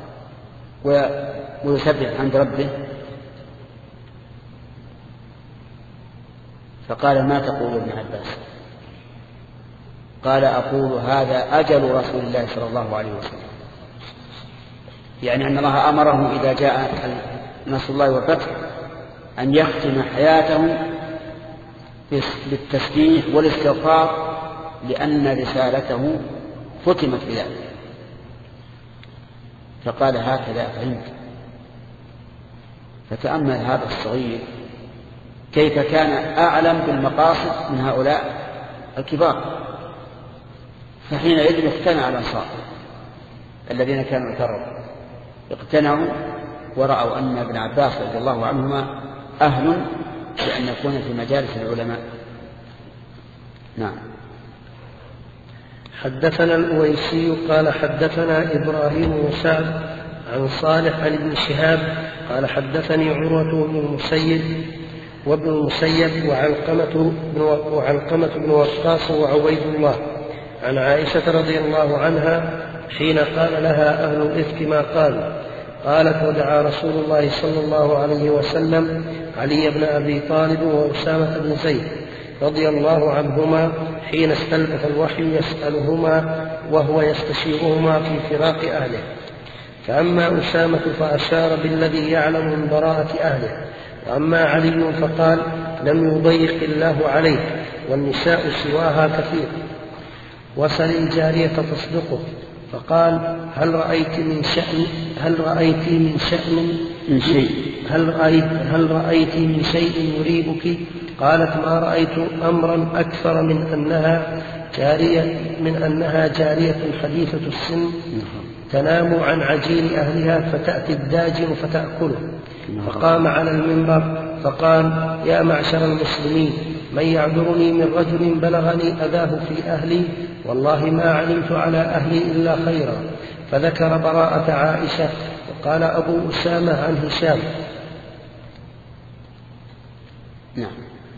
ويسبح بحمد ربه. فقال: ما تقول ابن عباس؟ قال: أقول هذا أجل رسول الله صلى الله عليه وسلم، يعني أن الله أمره إذا جاء نصر الله والفتح أن يختم حياته بالتسبيح والاستغفار، لأن رسالته ختمت بذلك. فقال: هكذا فهمت. فتأمل هذا الصغير كيف كان أعلم بالمقاصد من هؤلاء الكبار. فحينئذ اقتنع الأنصار الذين كانوا يتربوا، اقتنعوا ورأوا أن ابن عباس رضي الله عنهما أهل لأن يكون في مجالس العلماء. نعم. حدثنا الأويسي قال حدثنا إبراهيم وسعد عن صالح عن ابن شهاب قال حدثني عروة بن المسيب وابن المسيب وعلقمة وعلقمة بن وقاص وعبيد الله عن عائشة رضي الله عنها حين قال لها أهل الإفك ما قالوا. قالت: ودعا رسول الله صلى الله عليه وسلم علي بن أبي طالب وأسامة بن زيد رضي الله عنهما حين استلبث الوحي يسألهما وهو يستشيرهما في فراق أهله. فأما أسامة فأشار بالذي يعلم من براءة أهله، وأما علي فقال: لم يضيق الله عليه والنساء سواها كثير، وسل الجارية تصدقه. فقال: هل رأيت من شأن هل رأيت من شأن من شيء هل رأيت هل رأيت من شيء يريبك؟ قالت: ما رأيت أمرا أكثر من أنها جارية من أنها جارية حديثة السن تنام عن عجين أهلها فتأتي الداجن فتأكله. فقام على المنبر فقال: يا معشر المسلمين، من يعذرني من رجل بلغني أذاه في أهلي؟ والله ما علمت على أهلي إلا خيرا. فذكر براءة عائشة. وقال أبو أسامة عن هشام. نعم.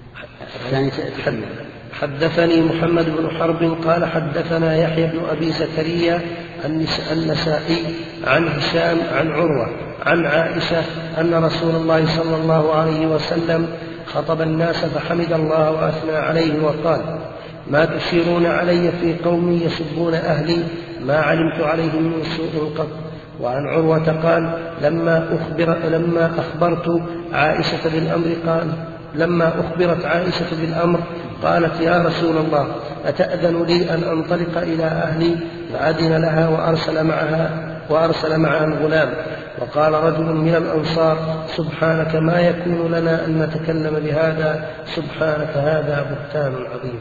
حدثني محمد بن حرب قال حدثنا يحيى بن أبي زكريا النسائي عن هشام عن عروة عن عائشة أن رسول الله صلى الله عليه وسلم خطب الناس فحمد الله وأثنى عليه وقال: ما تشيرون علي في قوم يسبون أهلي ما علمت عليهم من سوء قط. وعن عروة قال: لما, أخبر لما أخبرت عائشة بالأمر قال لما أخبرت عائشة بالأمر قالت: يا رسول الله، أتأذن لي أن أنطلق إلى أهلي؟ فأذن لها وأرسل معها وأرسل معها الغلام. وقال رجل من الأنصار: سبحانك ما يكون لنا أن نتكلم بهذا، سبحانك هذا بهتان عظيم.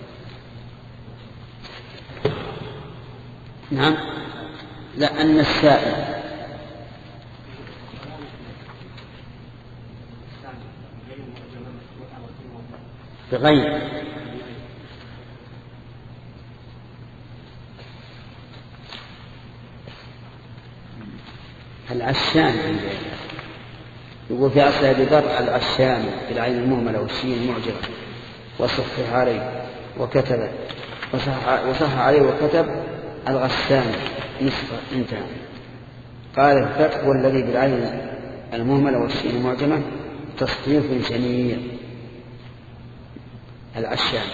نعم. لأن السائل بغير العشان يقول في أصل أبي ذر العشان بالعين المهملة والشين المعجمة وصحح عليه وكتب وصح, وصح عليه وكتب الغسان نسبة انتهى. قال الفتح والذي بالعين المهملة والشين المعجمة تصريف جميل. العشان.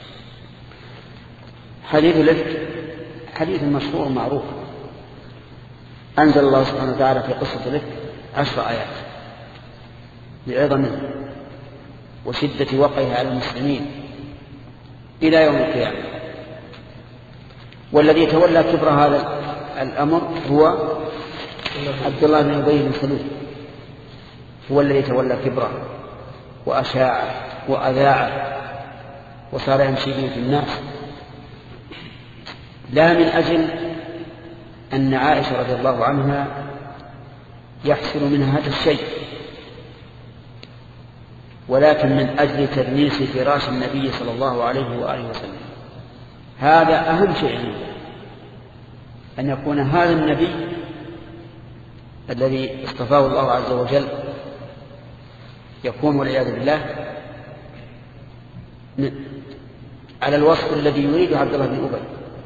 حديث الإفك حديث مشهور معروف، أنزل الله سبحانه وتعالى في قصة الإفك عشر آيات لعظمه وشدة وقعها على المسلمين إلى يوم القيامة. والذي تولى كبر هذا الأمر هو عبد الله بن أبي بن سلول هو الذي تولى كبره وأشاعه وأذاعه وصار يمشي به في الناس، لا من أجل أن عائشة رضي الله عنها يحصل منها هذا الشيء، ولكن من أجل تدنيس فراش النبي صلى الله عليه وآله وسلم. هذا أهم شيء عنده، أن يكون هذا النبي الذي اصطفاه الله عز وجل يكون والعياذ بالله على الوصف الذي يريده عبد الله بن أبي.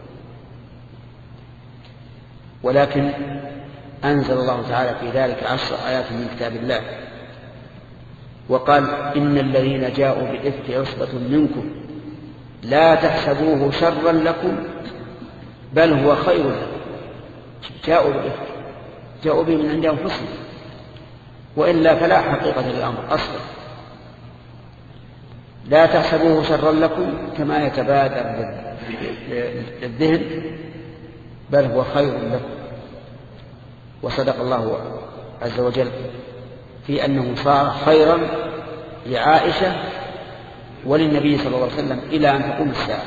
ولكن أنزل الله تعالى في ذلك عشر آيات من كتاب الله وقال: إن الذين جاءوا بالإفك عصبة منكم لا تحسبوه شرا لكم بل هو خير لكم. جاءوا بالإفك، جاءوا به من عند أنفسهم، وإلا فلا حقيقة للأمر أصلا. لا تحسبوه شرا لكم كما يتبادر للذهن، بل هو خير لكم. وصدق الله عز وجل في أنه صار خيرا لعائشة وللنبي صلى الله عليه وسلم إلى أن تقوم الساعة.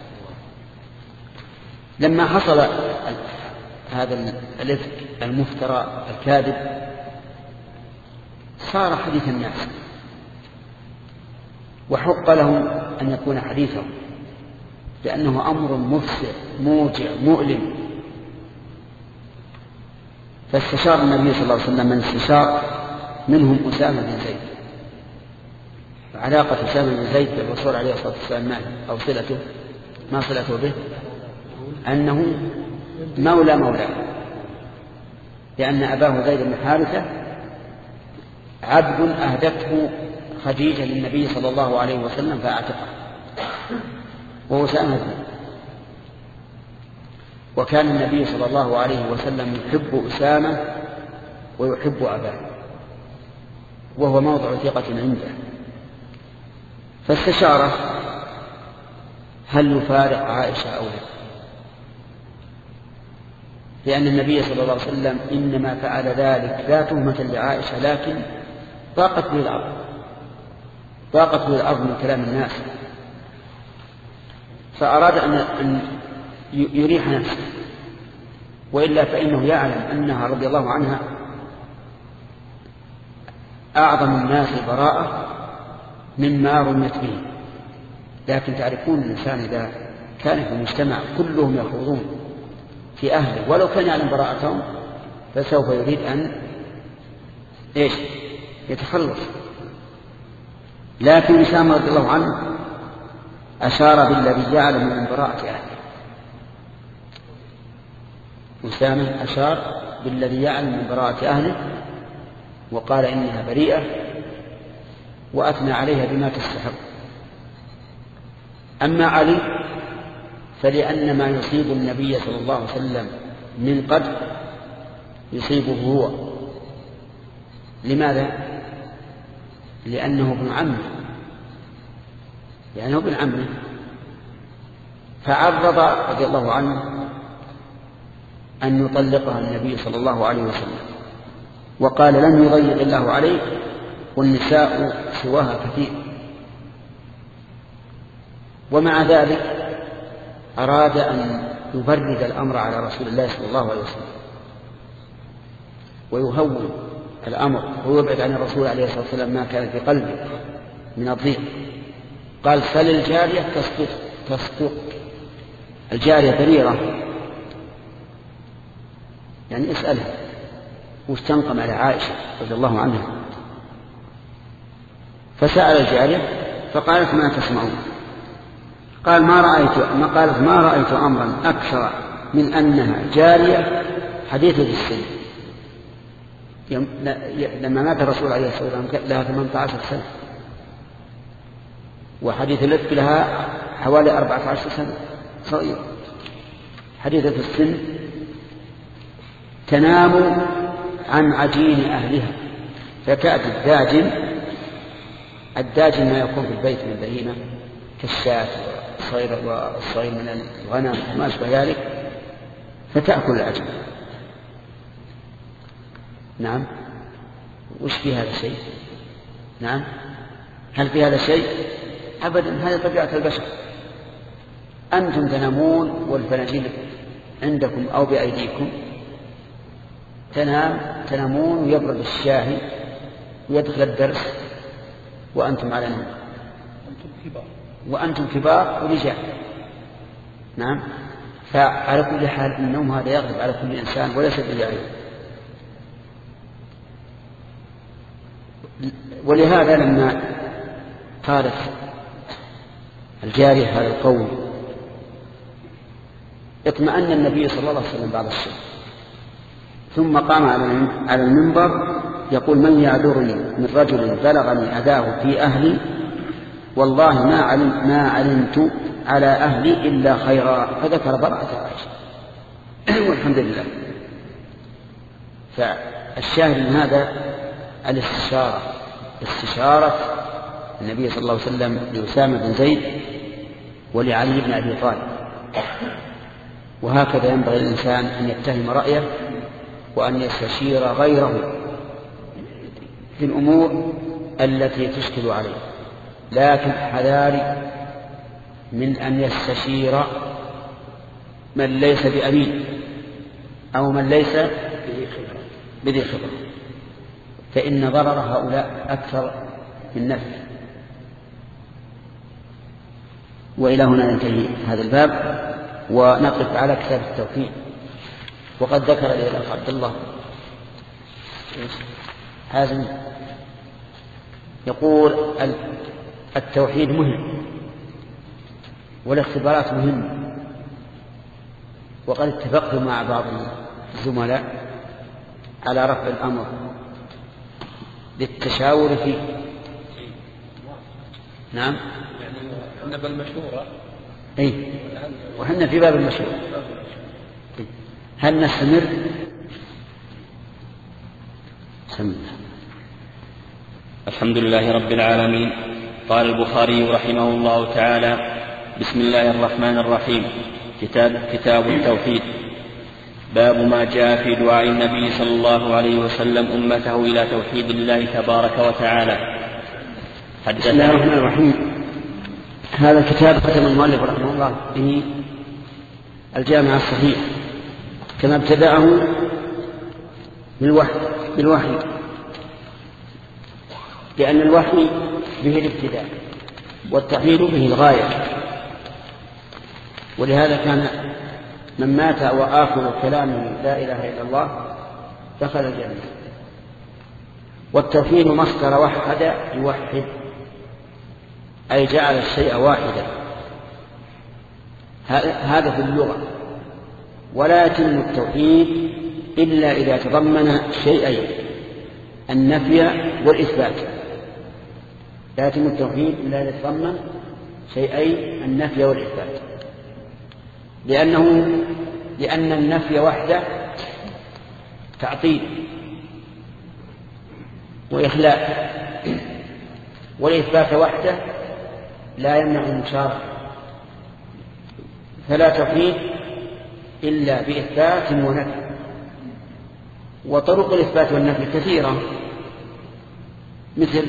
لما حصل هذا الإفك المفترى الكاذب صار حديث الناس، وحق لهم أن يكون حديثهم، لأنه أمر مفسد موجع مؤلم. فاستشار النبي صلى الله عليه وسلم من استشار، منهم أسامة بن زيد. علاقة أسامة بن زيد بالرسول عليه الصلاة والسلام ما أو صلته ما صلته به أنه مولى مولى، لأن أباه زيد بن حارثة عبد أهدته خديجة للنبي صلى الله عليه وسلم فأعتقه، وهو أسامة. وكان النبي صلى الله عليه وسلم يحب أسامة ويحب أباه، وهو موضع ثقة عنده. فاستشاره هل يفارق عائشة أو لا، لأن النبي صلى الله عليه وسلم إنما فعل ذلك لا تهمة لعائشة، لكن ضاقت به الأرض ضاقت به الأرض من كلام الناس، فأراد أن يريح نفسه، وإلا فإنه يعلم أنها رضي الله عنها أعظم الناس براءة مما رمت به. لكن تعرفون الإنسان إذا كان في المجتمع كلهم يخوضون في أهله ولو كان يعلم براءتهم فسوف يريد أن إيش يتخلص. لكن أسامة رضي الله عنه أشار بالذي يعلم من براءة أهله. أسامة أشار بالذي يعلم من براءة أهله وقال إنها بريئة، وأثنى عليها بما تستحق. أما علي فلأن ما يصيب النبي صلى الله عليه وسلم من قدر يصيبه هو. لماذا؟ لأنه ابن عمه لأنه ابن عمه فعرض رضي الله عنه أن يطلقها النبي صلى الله عليه وسلم، وقال لن يضيق الله عليك والنساء سواها كثير. ومع ذلك أراد أن يبرد الأمر على رسول الله صلى الله عليه وسلم ويهون الأمر ويبعد عن الرسول عليه الصلاة والسلام ما كان في قلبه من الضيق. قال سل الجارية تصدق. الجارية بريرة يعني اسألها وش تنقم على عائشة رضي الله عنها. فسأل الجارية فقالت ما تسمعون. قال ما رأيت ما قالت ما رأيت أمرا أكثر من أنها جارية حديثة السن. لما مات الرسول عليه الصلاة والسلام لها ثمانية عشر سنة، وحديث الإفك لها حوالي أربعة عشر سنة، صغيرة حديثة السن، تنام عن عجين أهلها فكأت الداجن. الداجن ما يكون في البيت من البهيمة كالشاة والصغير من الغنم وما أشبه ذلك، فتأكل العجين. نعم. وش في هذا الشيء؟ نعم. هل في هذا شيء؟ أبدا، هذه طبيعة البشر. أنتم تنامون والفناجيل عندكم أو بأيديكم، تنام تنامون ويبرد الشاهي ويدخل الدرس وأنتم على النوم، وأنتم كبار ورجال. نعم. فعلى كل حال النوم هذا يغلب على كل إنسان وليس بالعيب. ولهذا لما قالت الجارية هذا القول اطمأن النبي صلى الله عليه وسلم بعض الشيء، ثم قام على المنبر يقول: من يعذرني من رجل بلغني أذاه في أهلي، والله ما علم ما علمت على أهلي إلا خيرا. فذكر براءة عائشة والحمد لله. فالشاهد من هذا الاستشارة، استشارة النبي صلى الله عليه وسلم لأسامة بن زيد ولعلي بن أبي طالب. وهكذا ينبغي الإنسان أن يتهم رأيه وأن يستشير غيره في الأمور التي تشكل عليه، لكن حذاري من أن يستشير من ليس بأمين أو من ليس بذي خبرة، فإن ضرر هؤلاء أكثر من نفع. وإلى هنا ينتهي هذا الباب، ونقف على كتاب التوحيد. وقد ذكر لي الأخ عبد الله حازم يقول التوحيد مهم والاختبارات مهمة، وقد اتفقت مع بعض الزملاء على رفع الأمر للتشاور فيه. نعم. احنا بالمشورة. اي وحنا في باب المشورة. هل نستمر؟ سمع. الحمد لله رب العالمين. قال البخاري رحمه الله تعالى: بسم الله الرحمن الرحيم. كتاب, كتاب التوحيد. باب ما جاء في دعاء النبي صلى الله عليه وسلم أمته إلى توحيد الله تبارك وتعالى. بسم الله الرحمن الرحيم. هذا الكتاب ختم المؤلف رحمه الله به الجامع الصحيح، كما ابتدأه بالوحي, بالوحي لأن الوحي به الابتداء والتوحيد به الغاية. ولهذا كان من مات وآخر كلامه لا إله إلا الله دخل الجنة. والتوحيد مصدر وحد يوحد، أي جعل الشيء واحدا. هذا في اللغة. ولا يتم التوحيد إلا إذا تضمن شيئين: النفي والإثبات. لا يتم التوحيد إلا إذا تضمن شيئين: النفي والإثبات. لأنه لأن النفي وحده تعطيل وإخلاء، والإثبات وحده لا يمنع المشاركة. فلا توحيد إلا بإثبات ونفي. وطرق الإثبات والنفي كثيرة، مثل: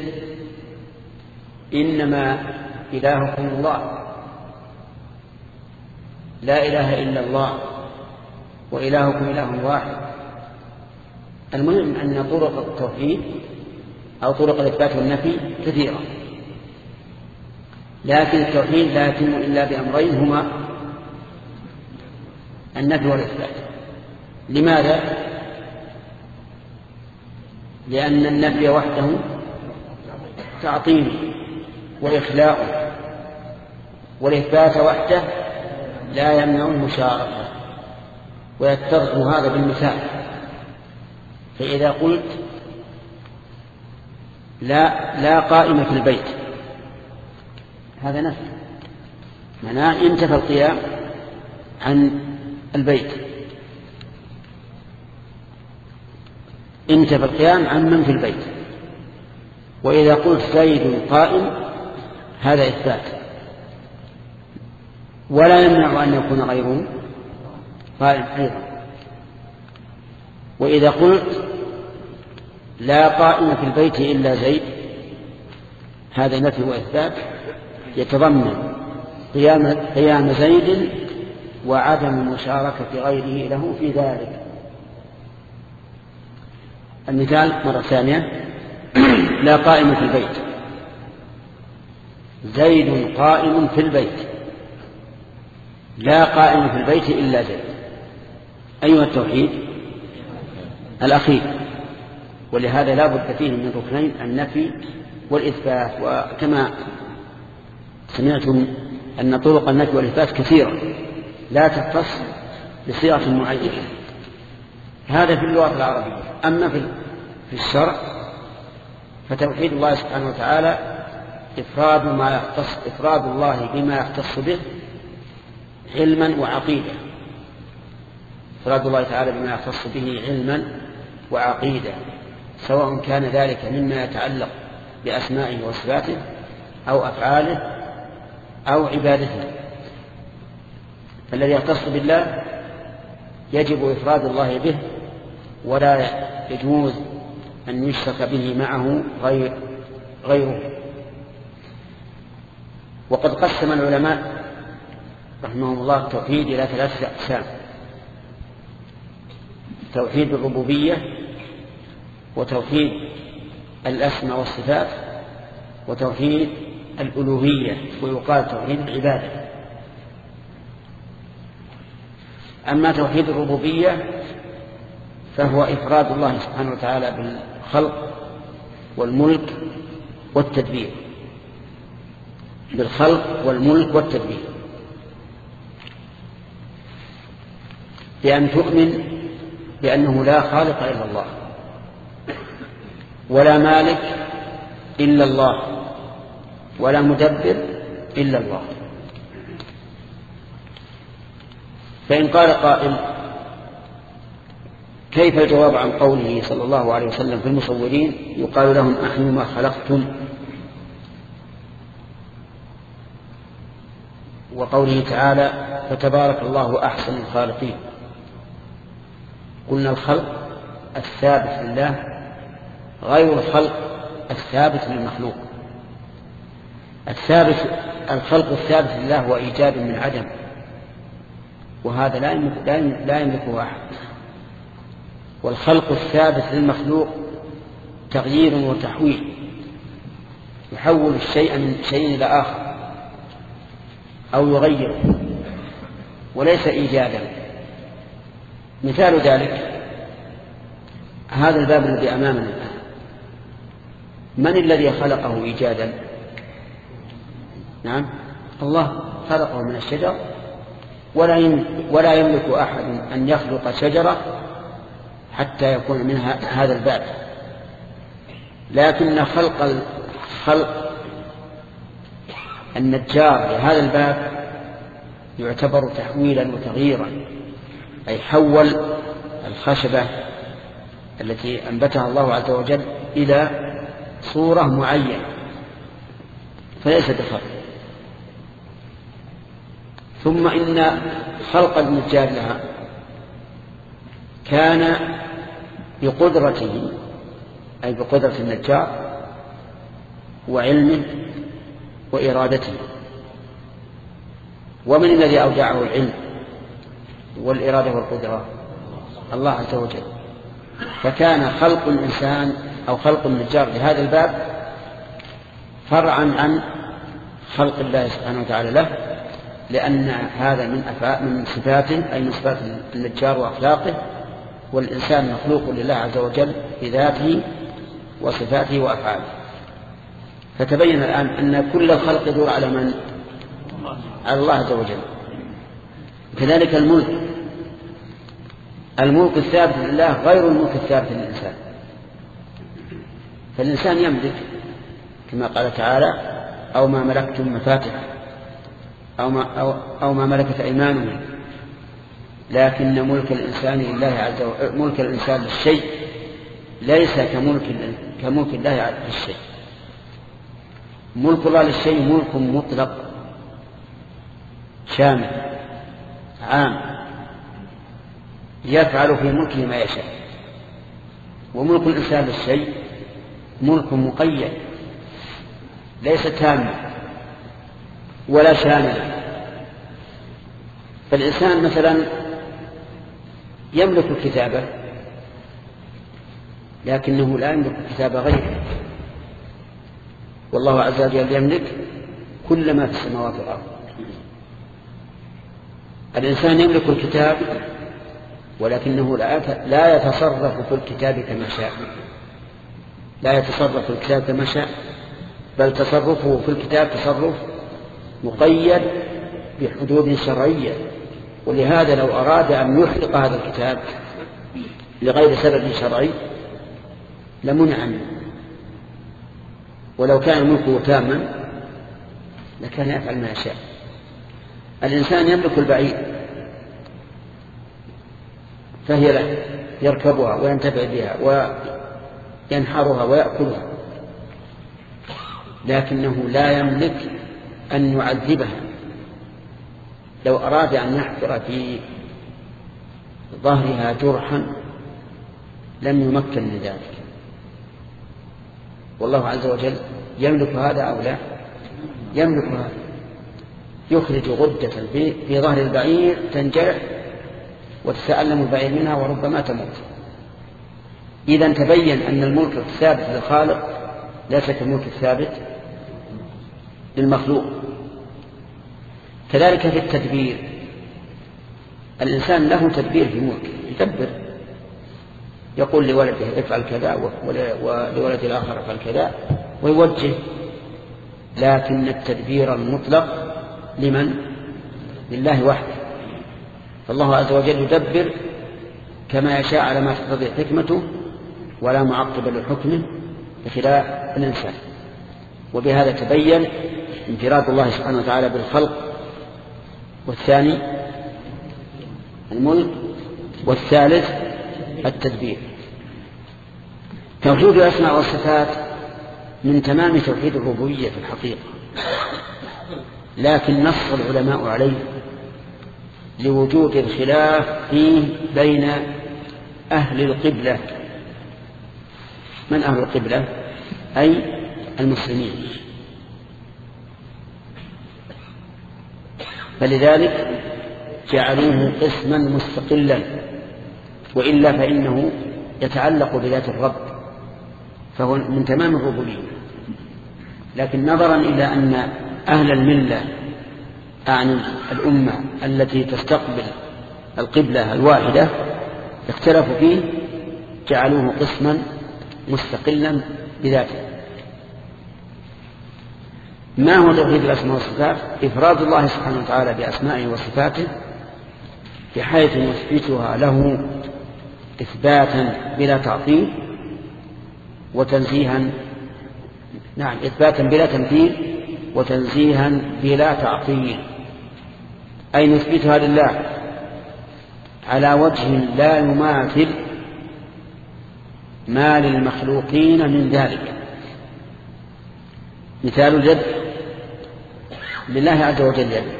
إنما إلهكم الله، لا إله إلا الله، وإلهكم إله واحد. المهم أن طرق التوحيد أو طرق الإثبات والنفي كثيرة، لكن التوحيد لا يتم إلا بأمرين هما النفي والإثبات. لماذا؟ لأن النفي وحده تعطيل وإخلاء، والإثبات وحده لا يمنع المشاركة. ويتضح هذا بالمثال. فإذا قلت لا لا قائمة في البيت، هذا نفي، معناه انتفى القيام عن البيت، انتفى القيام عن من في البيت. وإذا قلت زيد قائم، هذا إثبات، ولا يمنع أن يكون غيره قائم أيضا. وإذا قلت لا قائم في البيت إلا زيد، هذا نفي وإثبات يتضمن قيام, قيام زيد وعدم مشاركة غيره له في ذلك. المثال مرة ثانية: لا قائم في البيت، زيد قائم في البيت، لا قائم في البيت إلا زيد. أيها التوحيد الأخير، ولهذا لا بد فيه من ركنين: النفي والإثبات. وكما سمعتم أن طرق النفي والإثبات كثيرة لا تختص بصيغة معينة، هذا في اللغة العربية. أما في الشرع فتوحيد الله سبحانه وتعالى إفراد ما يختص إفراد الله بما يختص به علما وعقيدة، إفراد الله تعالى بما يختص به علما وعقيدة، سواء كان ذلك مما يتعلق بأسمائه وصفاته أو أفعاله أو عبادته. فالذي يختص بالله يجب إفراد الله به، ولا يجوز أن يشرك به معه غير غيره. وقد قسم العلماء رحمهم الله التوحيد إلى ثلاثة أقسام: توحيد الربوبية، وتوحيد الأسماء والصفات، وتوحيد الألوهية، ويقال توحيد العبادة. أما توحيد الربوبية فهو إفراد الله سبحانه وتعالى بالخلق والملك والتدبير، بالخلق والملك والتدبير، بأن تؤمن بأنه لا خالق إلا الله، ولا مالك إلا الله، ولا مدبر إلا الله. فإن قال قائل: كيف الجواب عن قوله صلى الله عليه وسلم في المصورين يقال لهم أحيوا ما خلقتم، وقوله تعالى فتبارك الله أحسن الخالقين؟ قلنا الخلق الثابت لله غير الخلق الثابت للمخلوق. الثابت الخلق الثابت لله هو إيجاد من عدم، وهذا لا يملكه أحد. والخلق الثابت للمخلوق تغيير وتحويل، يحول الشيء من شيء إلى آخر أو يغيره، وليس إيجادا. مثال ذلك هذا الباب الذي أمامنا الآن، من الذي خلقه إيجادا؟ نعم، الله خلقه من الشجر، ولا يملك أحد أن يخلق شجرة حتى يكون منها هذا الباب. لكن خلق خلق النجار لهذا الباب يعتبر تحويلا وتغييرا، أي حول الخشبة التي أنبتها الله عز وجل إلى صورة معينة، فليس بخلق. ثم إن خلق النجار لها كان بقدرته، أي بقدرة النجار وعلمه وإرادته. ومن الذي أودعه العلم والإرادة والقدرة؟ الله عز وجل. فكان خلق الإنسان أو خلق النجار لهذا الباب فرعا عن خلق الله سبحانه وتعالى له، لأن هذا من من صفاته، أي من صفات النجار وأخلاقه، والإنسان مخلوق لله عز وجل بذاته وصفاته وأفعاله. فتبين الآن أن كل الخلق يدور على من؟ على الله عز وجل. كذلك الملك، الملك الثابت لله غير الملك الثابت للإنسان. فالإنسان يملك كما قال تعالى: أو ما ملكتم مفاتح أو ما, أو, أو ما ملكت أيمانهم، لكن ملك الإنسان لله عز وجل، ملك الإنسان للشيء ليس كملك كملك الله للشيء. ملك الله للشيء ملك مطلق شامل عام، يفعل في ملكه ما يشاء. وملك الإنسان للشيء ملك مقيد ليس تاما ولا شاملا. فالإنسان مثلا يملك كتابه لكنه لا يملك كتاب غيره، والله عز وجل يملك كل ما في السماوات والأرض. الإنسان يملك الكتاب ولكنه لا يتصرف في الكتاب كما شاء، لا يتصرف في الكتاب كما شاء، بل تصرفه في الكتاب تصرف مقيد بحدود شرعية. ولهذا لو أراد أن يحرق هذا الكتاب لغير سبب شرعي لمنع عنه، ولو كان ملكه تاما لكان يفعل ما يشاء. الإنسان يملك البعير فهي له، يركبها وينتفع بها وينحرها ويأكلها، لكنه لا يملك أن يعذبها. لو أراد أن يحفر في ظهرها جرحا لم يمكن من ذلك. والله عز وجل يملك هذا أو لا؟ يملك هذا. يخرج غدة في ظهر البعير تنجرح وتتألم البعير منها وربما تموت. إذن تبين أن الملك الثابت للخالق ليس كالملك الثابت للمخلوق. كذلك في التدبير، الإنسان له تدبير في ملك، يدبر، يقول لولده افعل كذا ولولد الآخر افعل كذا ويوجه، لكن التدبير المطلق لمن؟ لله وحده. فالله عز وجل يدبر كما يشاء على ما تقتضي حكمته ولا معقب لحكمه بخلاف الإنسان. وبهذا تبين انفراد الله سبحانه وتعالى بالخلق، والثاني الملك، والثالث التدبير. توحيد الأسماء والصفات من تمام توحيد الربوبية في الحقيقة، لكن نص العلماء عليه لوجود الخلاف فيه بين أهل القبلة. من أهل القبلة؟ أي المسلمين. فلذلك جعلوه قسما مستقلا، وإلا فإنه يتعلق بذات الرب فهو من تمام الربوبية. لكن نظرا إلى أن أهل الملة أعني الأمة التي تستقبل القبلة الواحدة اختلفوا فيه جعلوه قسما مستقلا بذاته. ما هو توحيد الأسماء والصفات؟ إفراد الله سبحانه وتعالى بأسمائه وصفاته بحيث يثبتها له إثباتا بلا تعطيل وتنزيها، نعم إثباتا بلا تمثيل وتنزيها بلا تعطيل، أي نثبتها لله على وجه لا يماثل ما للمخلوقين من ذلك. مثال اليد، لله عز وجل يد،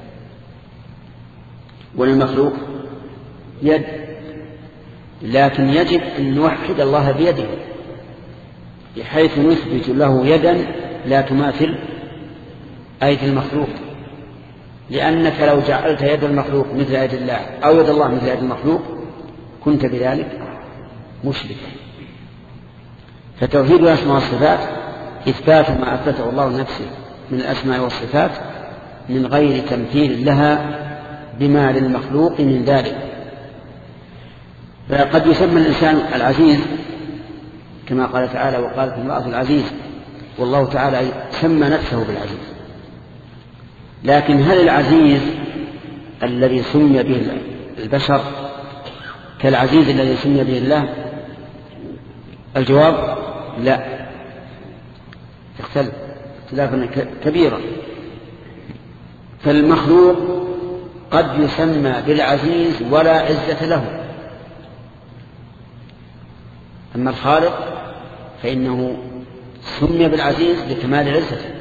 وللمخلوق يد، لكن يجب أن نوحد الله بيده بحيث نثبت له يدا لا تماثل أيدي المخلوق، لأنك لو جعلت يد المخلوق مثل يد الله أو يد الله مثل يد المخلوق كنت بذلك مشركا. فتوحيد الأسماء والصفات إثبات ما أثبته الله لنفسه من الأسماء والصفات من غير تمثيل لها بما للمخلوق من ذلك. فقد يسمى الإنسان العزيز كما قال تعالى وقالت امرأة العزيز، والله تعالى سمى نفسه بالعزيز. لكن هل العزيز الذي سمي به البشر كالعزيز الذي سمي به الله؟ الجواب لا، يختلف اختلافا كبيرا. فالمخلوق قد يسمى بالعزيز ولا عزة له، أما الخالق فإنه سمي بالعزيز لكمال عزته.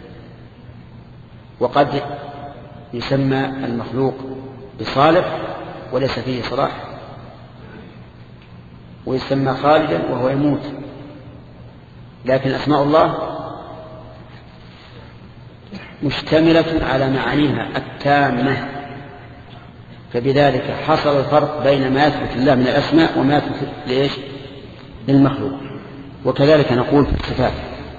وقد يسمى المخلوق بصالح وليس فيه صلاح. ويسمى خالدا وهو يموت، لكن أسماء الله مشتملة على معانيها التامة، فبذلك حصل الفرق بين ما يثبت الله من الأسماء وما يثبت لإيش؟ للمخلوق. وكذلك نقول في الصفات،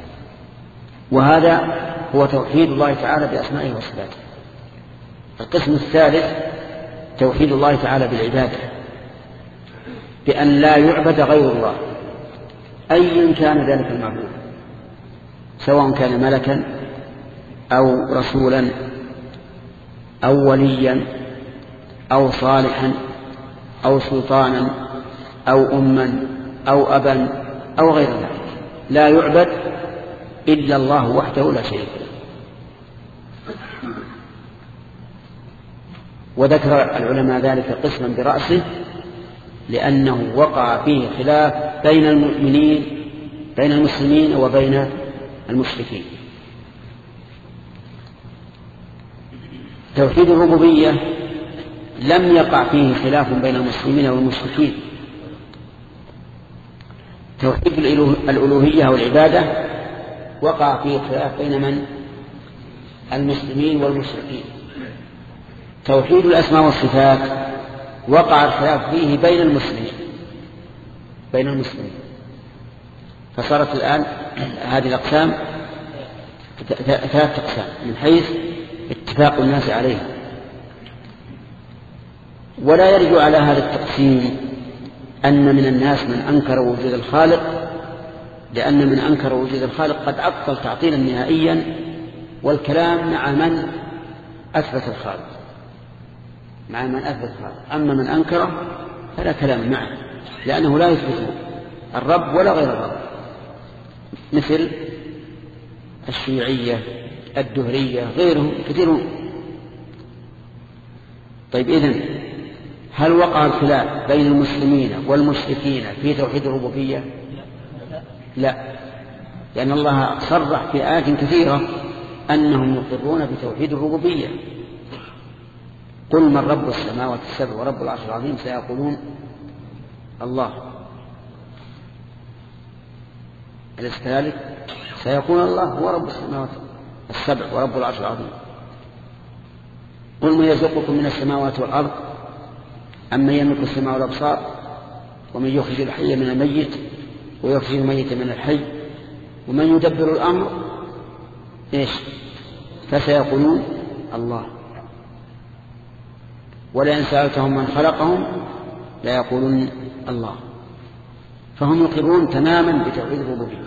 وهذا هو توحيد الله تعالى بأسمائه وصفاته. القسم الثالث توحيد الله تعالى بالعبادة، بأن لا يعبد غير الله أيا كان ذلك المعبود، سواء كان ملكا أو رسولا أو وليا أو صالحا أو سلطانا أو أما أو أبا أو غير ذلك، لا يعبد إلا الله وحده لا شريك له. وذكر العلماء ذلك قسما برأسه لأنه وقع فيه خلاف بين المؤمنين بين المسلمين وبين المشركين. توحيد الربوبية لم يقع فيه خلاف بين المسلمين والمشركين. توحيد الألوهية والعبادة وقع فيه خلاف بين من؟ المسلمين والمشركين. توحيد الأسماء والصفات وقع الخلاف فيه بين المسلمين بين المسلمين فصارت الآن هذه الأقسام ثلاث أقسام من حيث اتفاق الناس عليها. ولا يرجع على هذا التقسيم أن من الناس من أنكر وجود الخالق، لأن من أنكر وجود الخالق قد أبطل تعطيلا نهائيا، والكلام مع من أثبت الخالق مع من أثبت الخالق. أما من أنكره فلا كلام معه، لأنه لا يثبت الرب ولا غير الرب، مثل الشيوعية الدهرية غيرهم كثيرون. طيب إذن هل وقع الخلاف بين المسلمين والمشركين في توحيد الربوبية؟ لا، لأن الله صرح في آيات كثيرة أنهم يقرون بتوحيد الربوبية. قل من رب السماوات السبع ورب العرش العظيم سيقولون الله، أليس كذلك؟ سيقول الله هو رب السماوات السبع ورب العرش العظيم. قل من يرزقكم من السماوات والأرض أمن يملك السماء والأبصار ومن يخرج الحي من الميت ويخرج الميت من الحي ومن يدبر الأمر إيش؟ فسيقولون الله. ولئن سألتهم من خلقهم لا يقولون الله. فهم يقرون تماما بتوحيد الربوبية.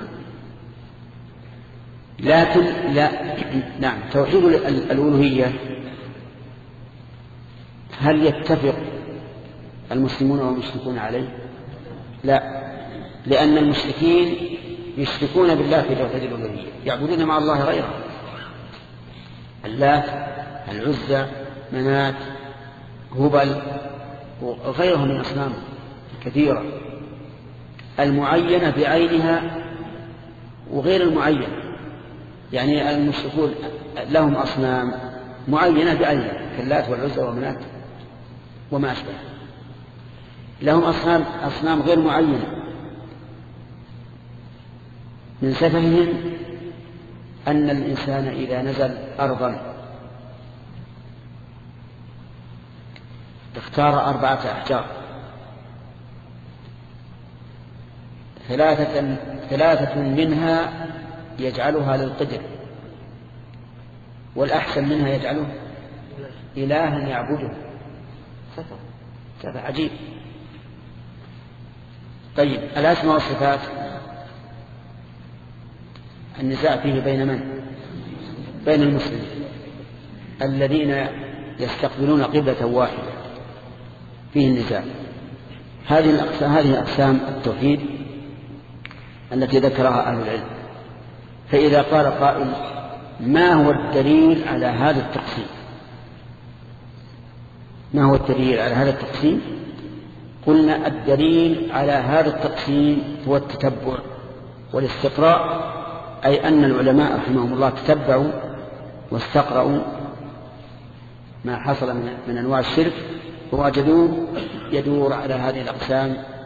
لكن لا نعم توحيد الألوهية هل يتفق المسلمون والمشركون عليه؟ لا، لأن المشركين يشركون بالله في توحيد الألوهية، يعبدون مع الله غيره، اللات العزى منات هبل وغيرهم من أصنام كثيرة، المعينة بعينها وغير المعينة. يعني المشركون لهم أصنام معينة بعينها كاللات والعزى ومنات وما أشبه، لهم أصنام أصنام غير معينة. من سفههم أن الإنسان إذا نزل أرضا اختار أربعة أحجار ثلاثة, ثلاثة منها يجعلها للقدر، والأحسن منها يجعله إلها يعبده. هذا عجيب. طيب الأسماء والصفات النزاع فيه بين من؟ بين المسلمين الذين يستقبلون قبلة واحدة، فيه النزاع. هذه الأقسام هذه أقسام التوحيد التي ذكرها أهل العلم. فإذا قال قائل ما هو الدليل على هذا التقسيم؟ ما هو الدليل على هذا التقسيم؟ قلنا الدليل على هذا التقسيم هو التتبع والاستقراء، أي أن العلماء رحمهم الله تتبعوا واستقرأوا ما حصل من أنواع الشرك ووجدوه يدور على هذه الأقسام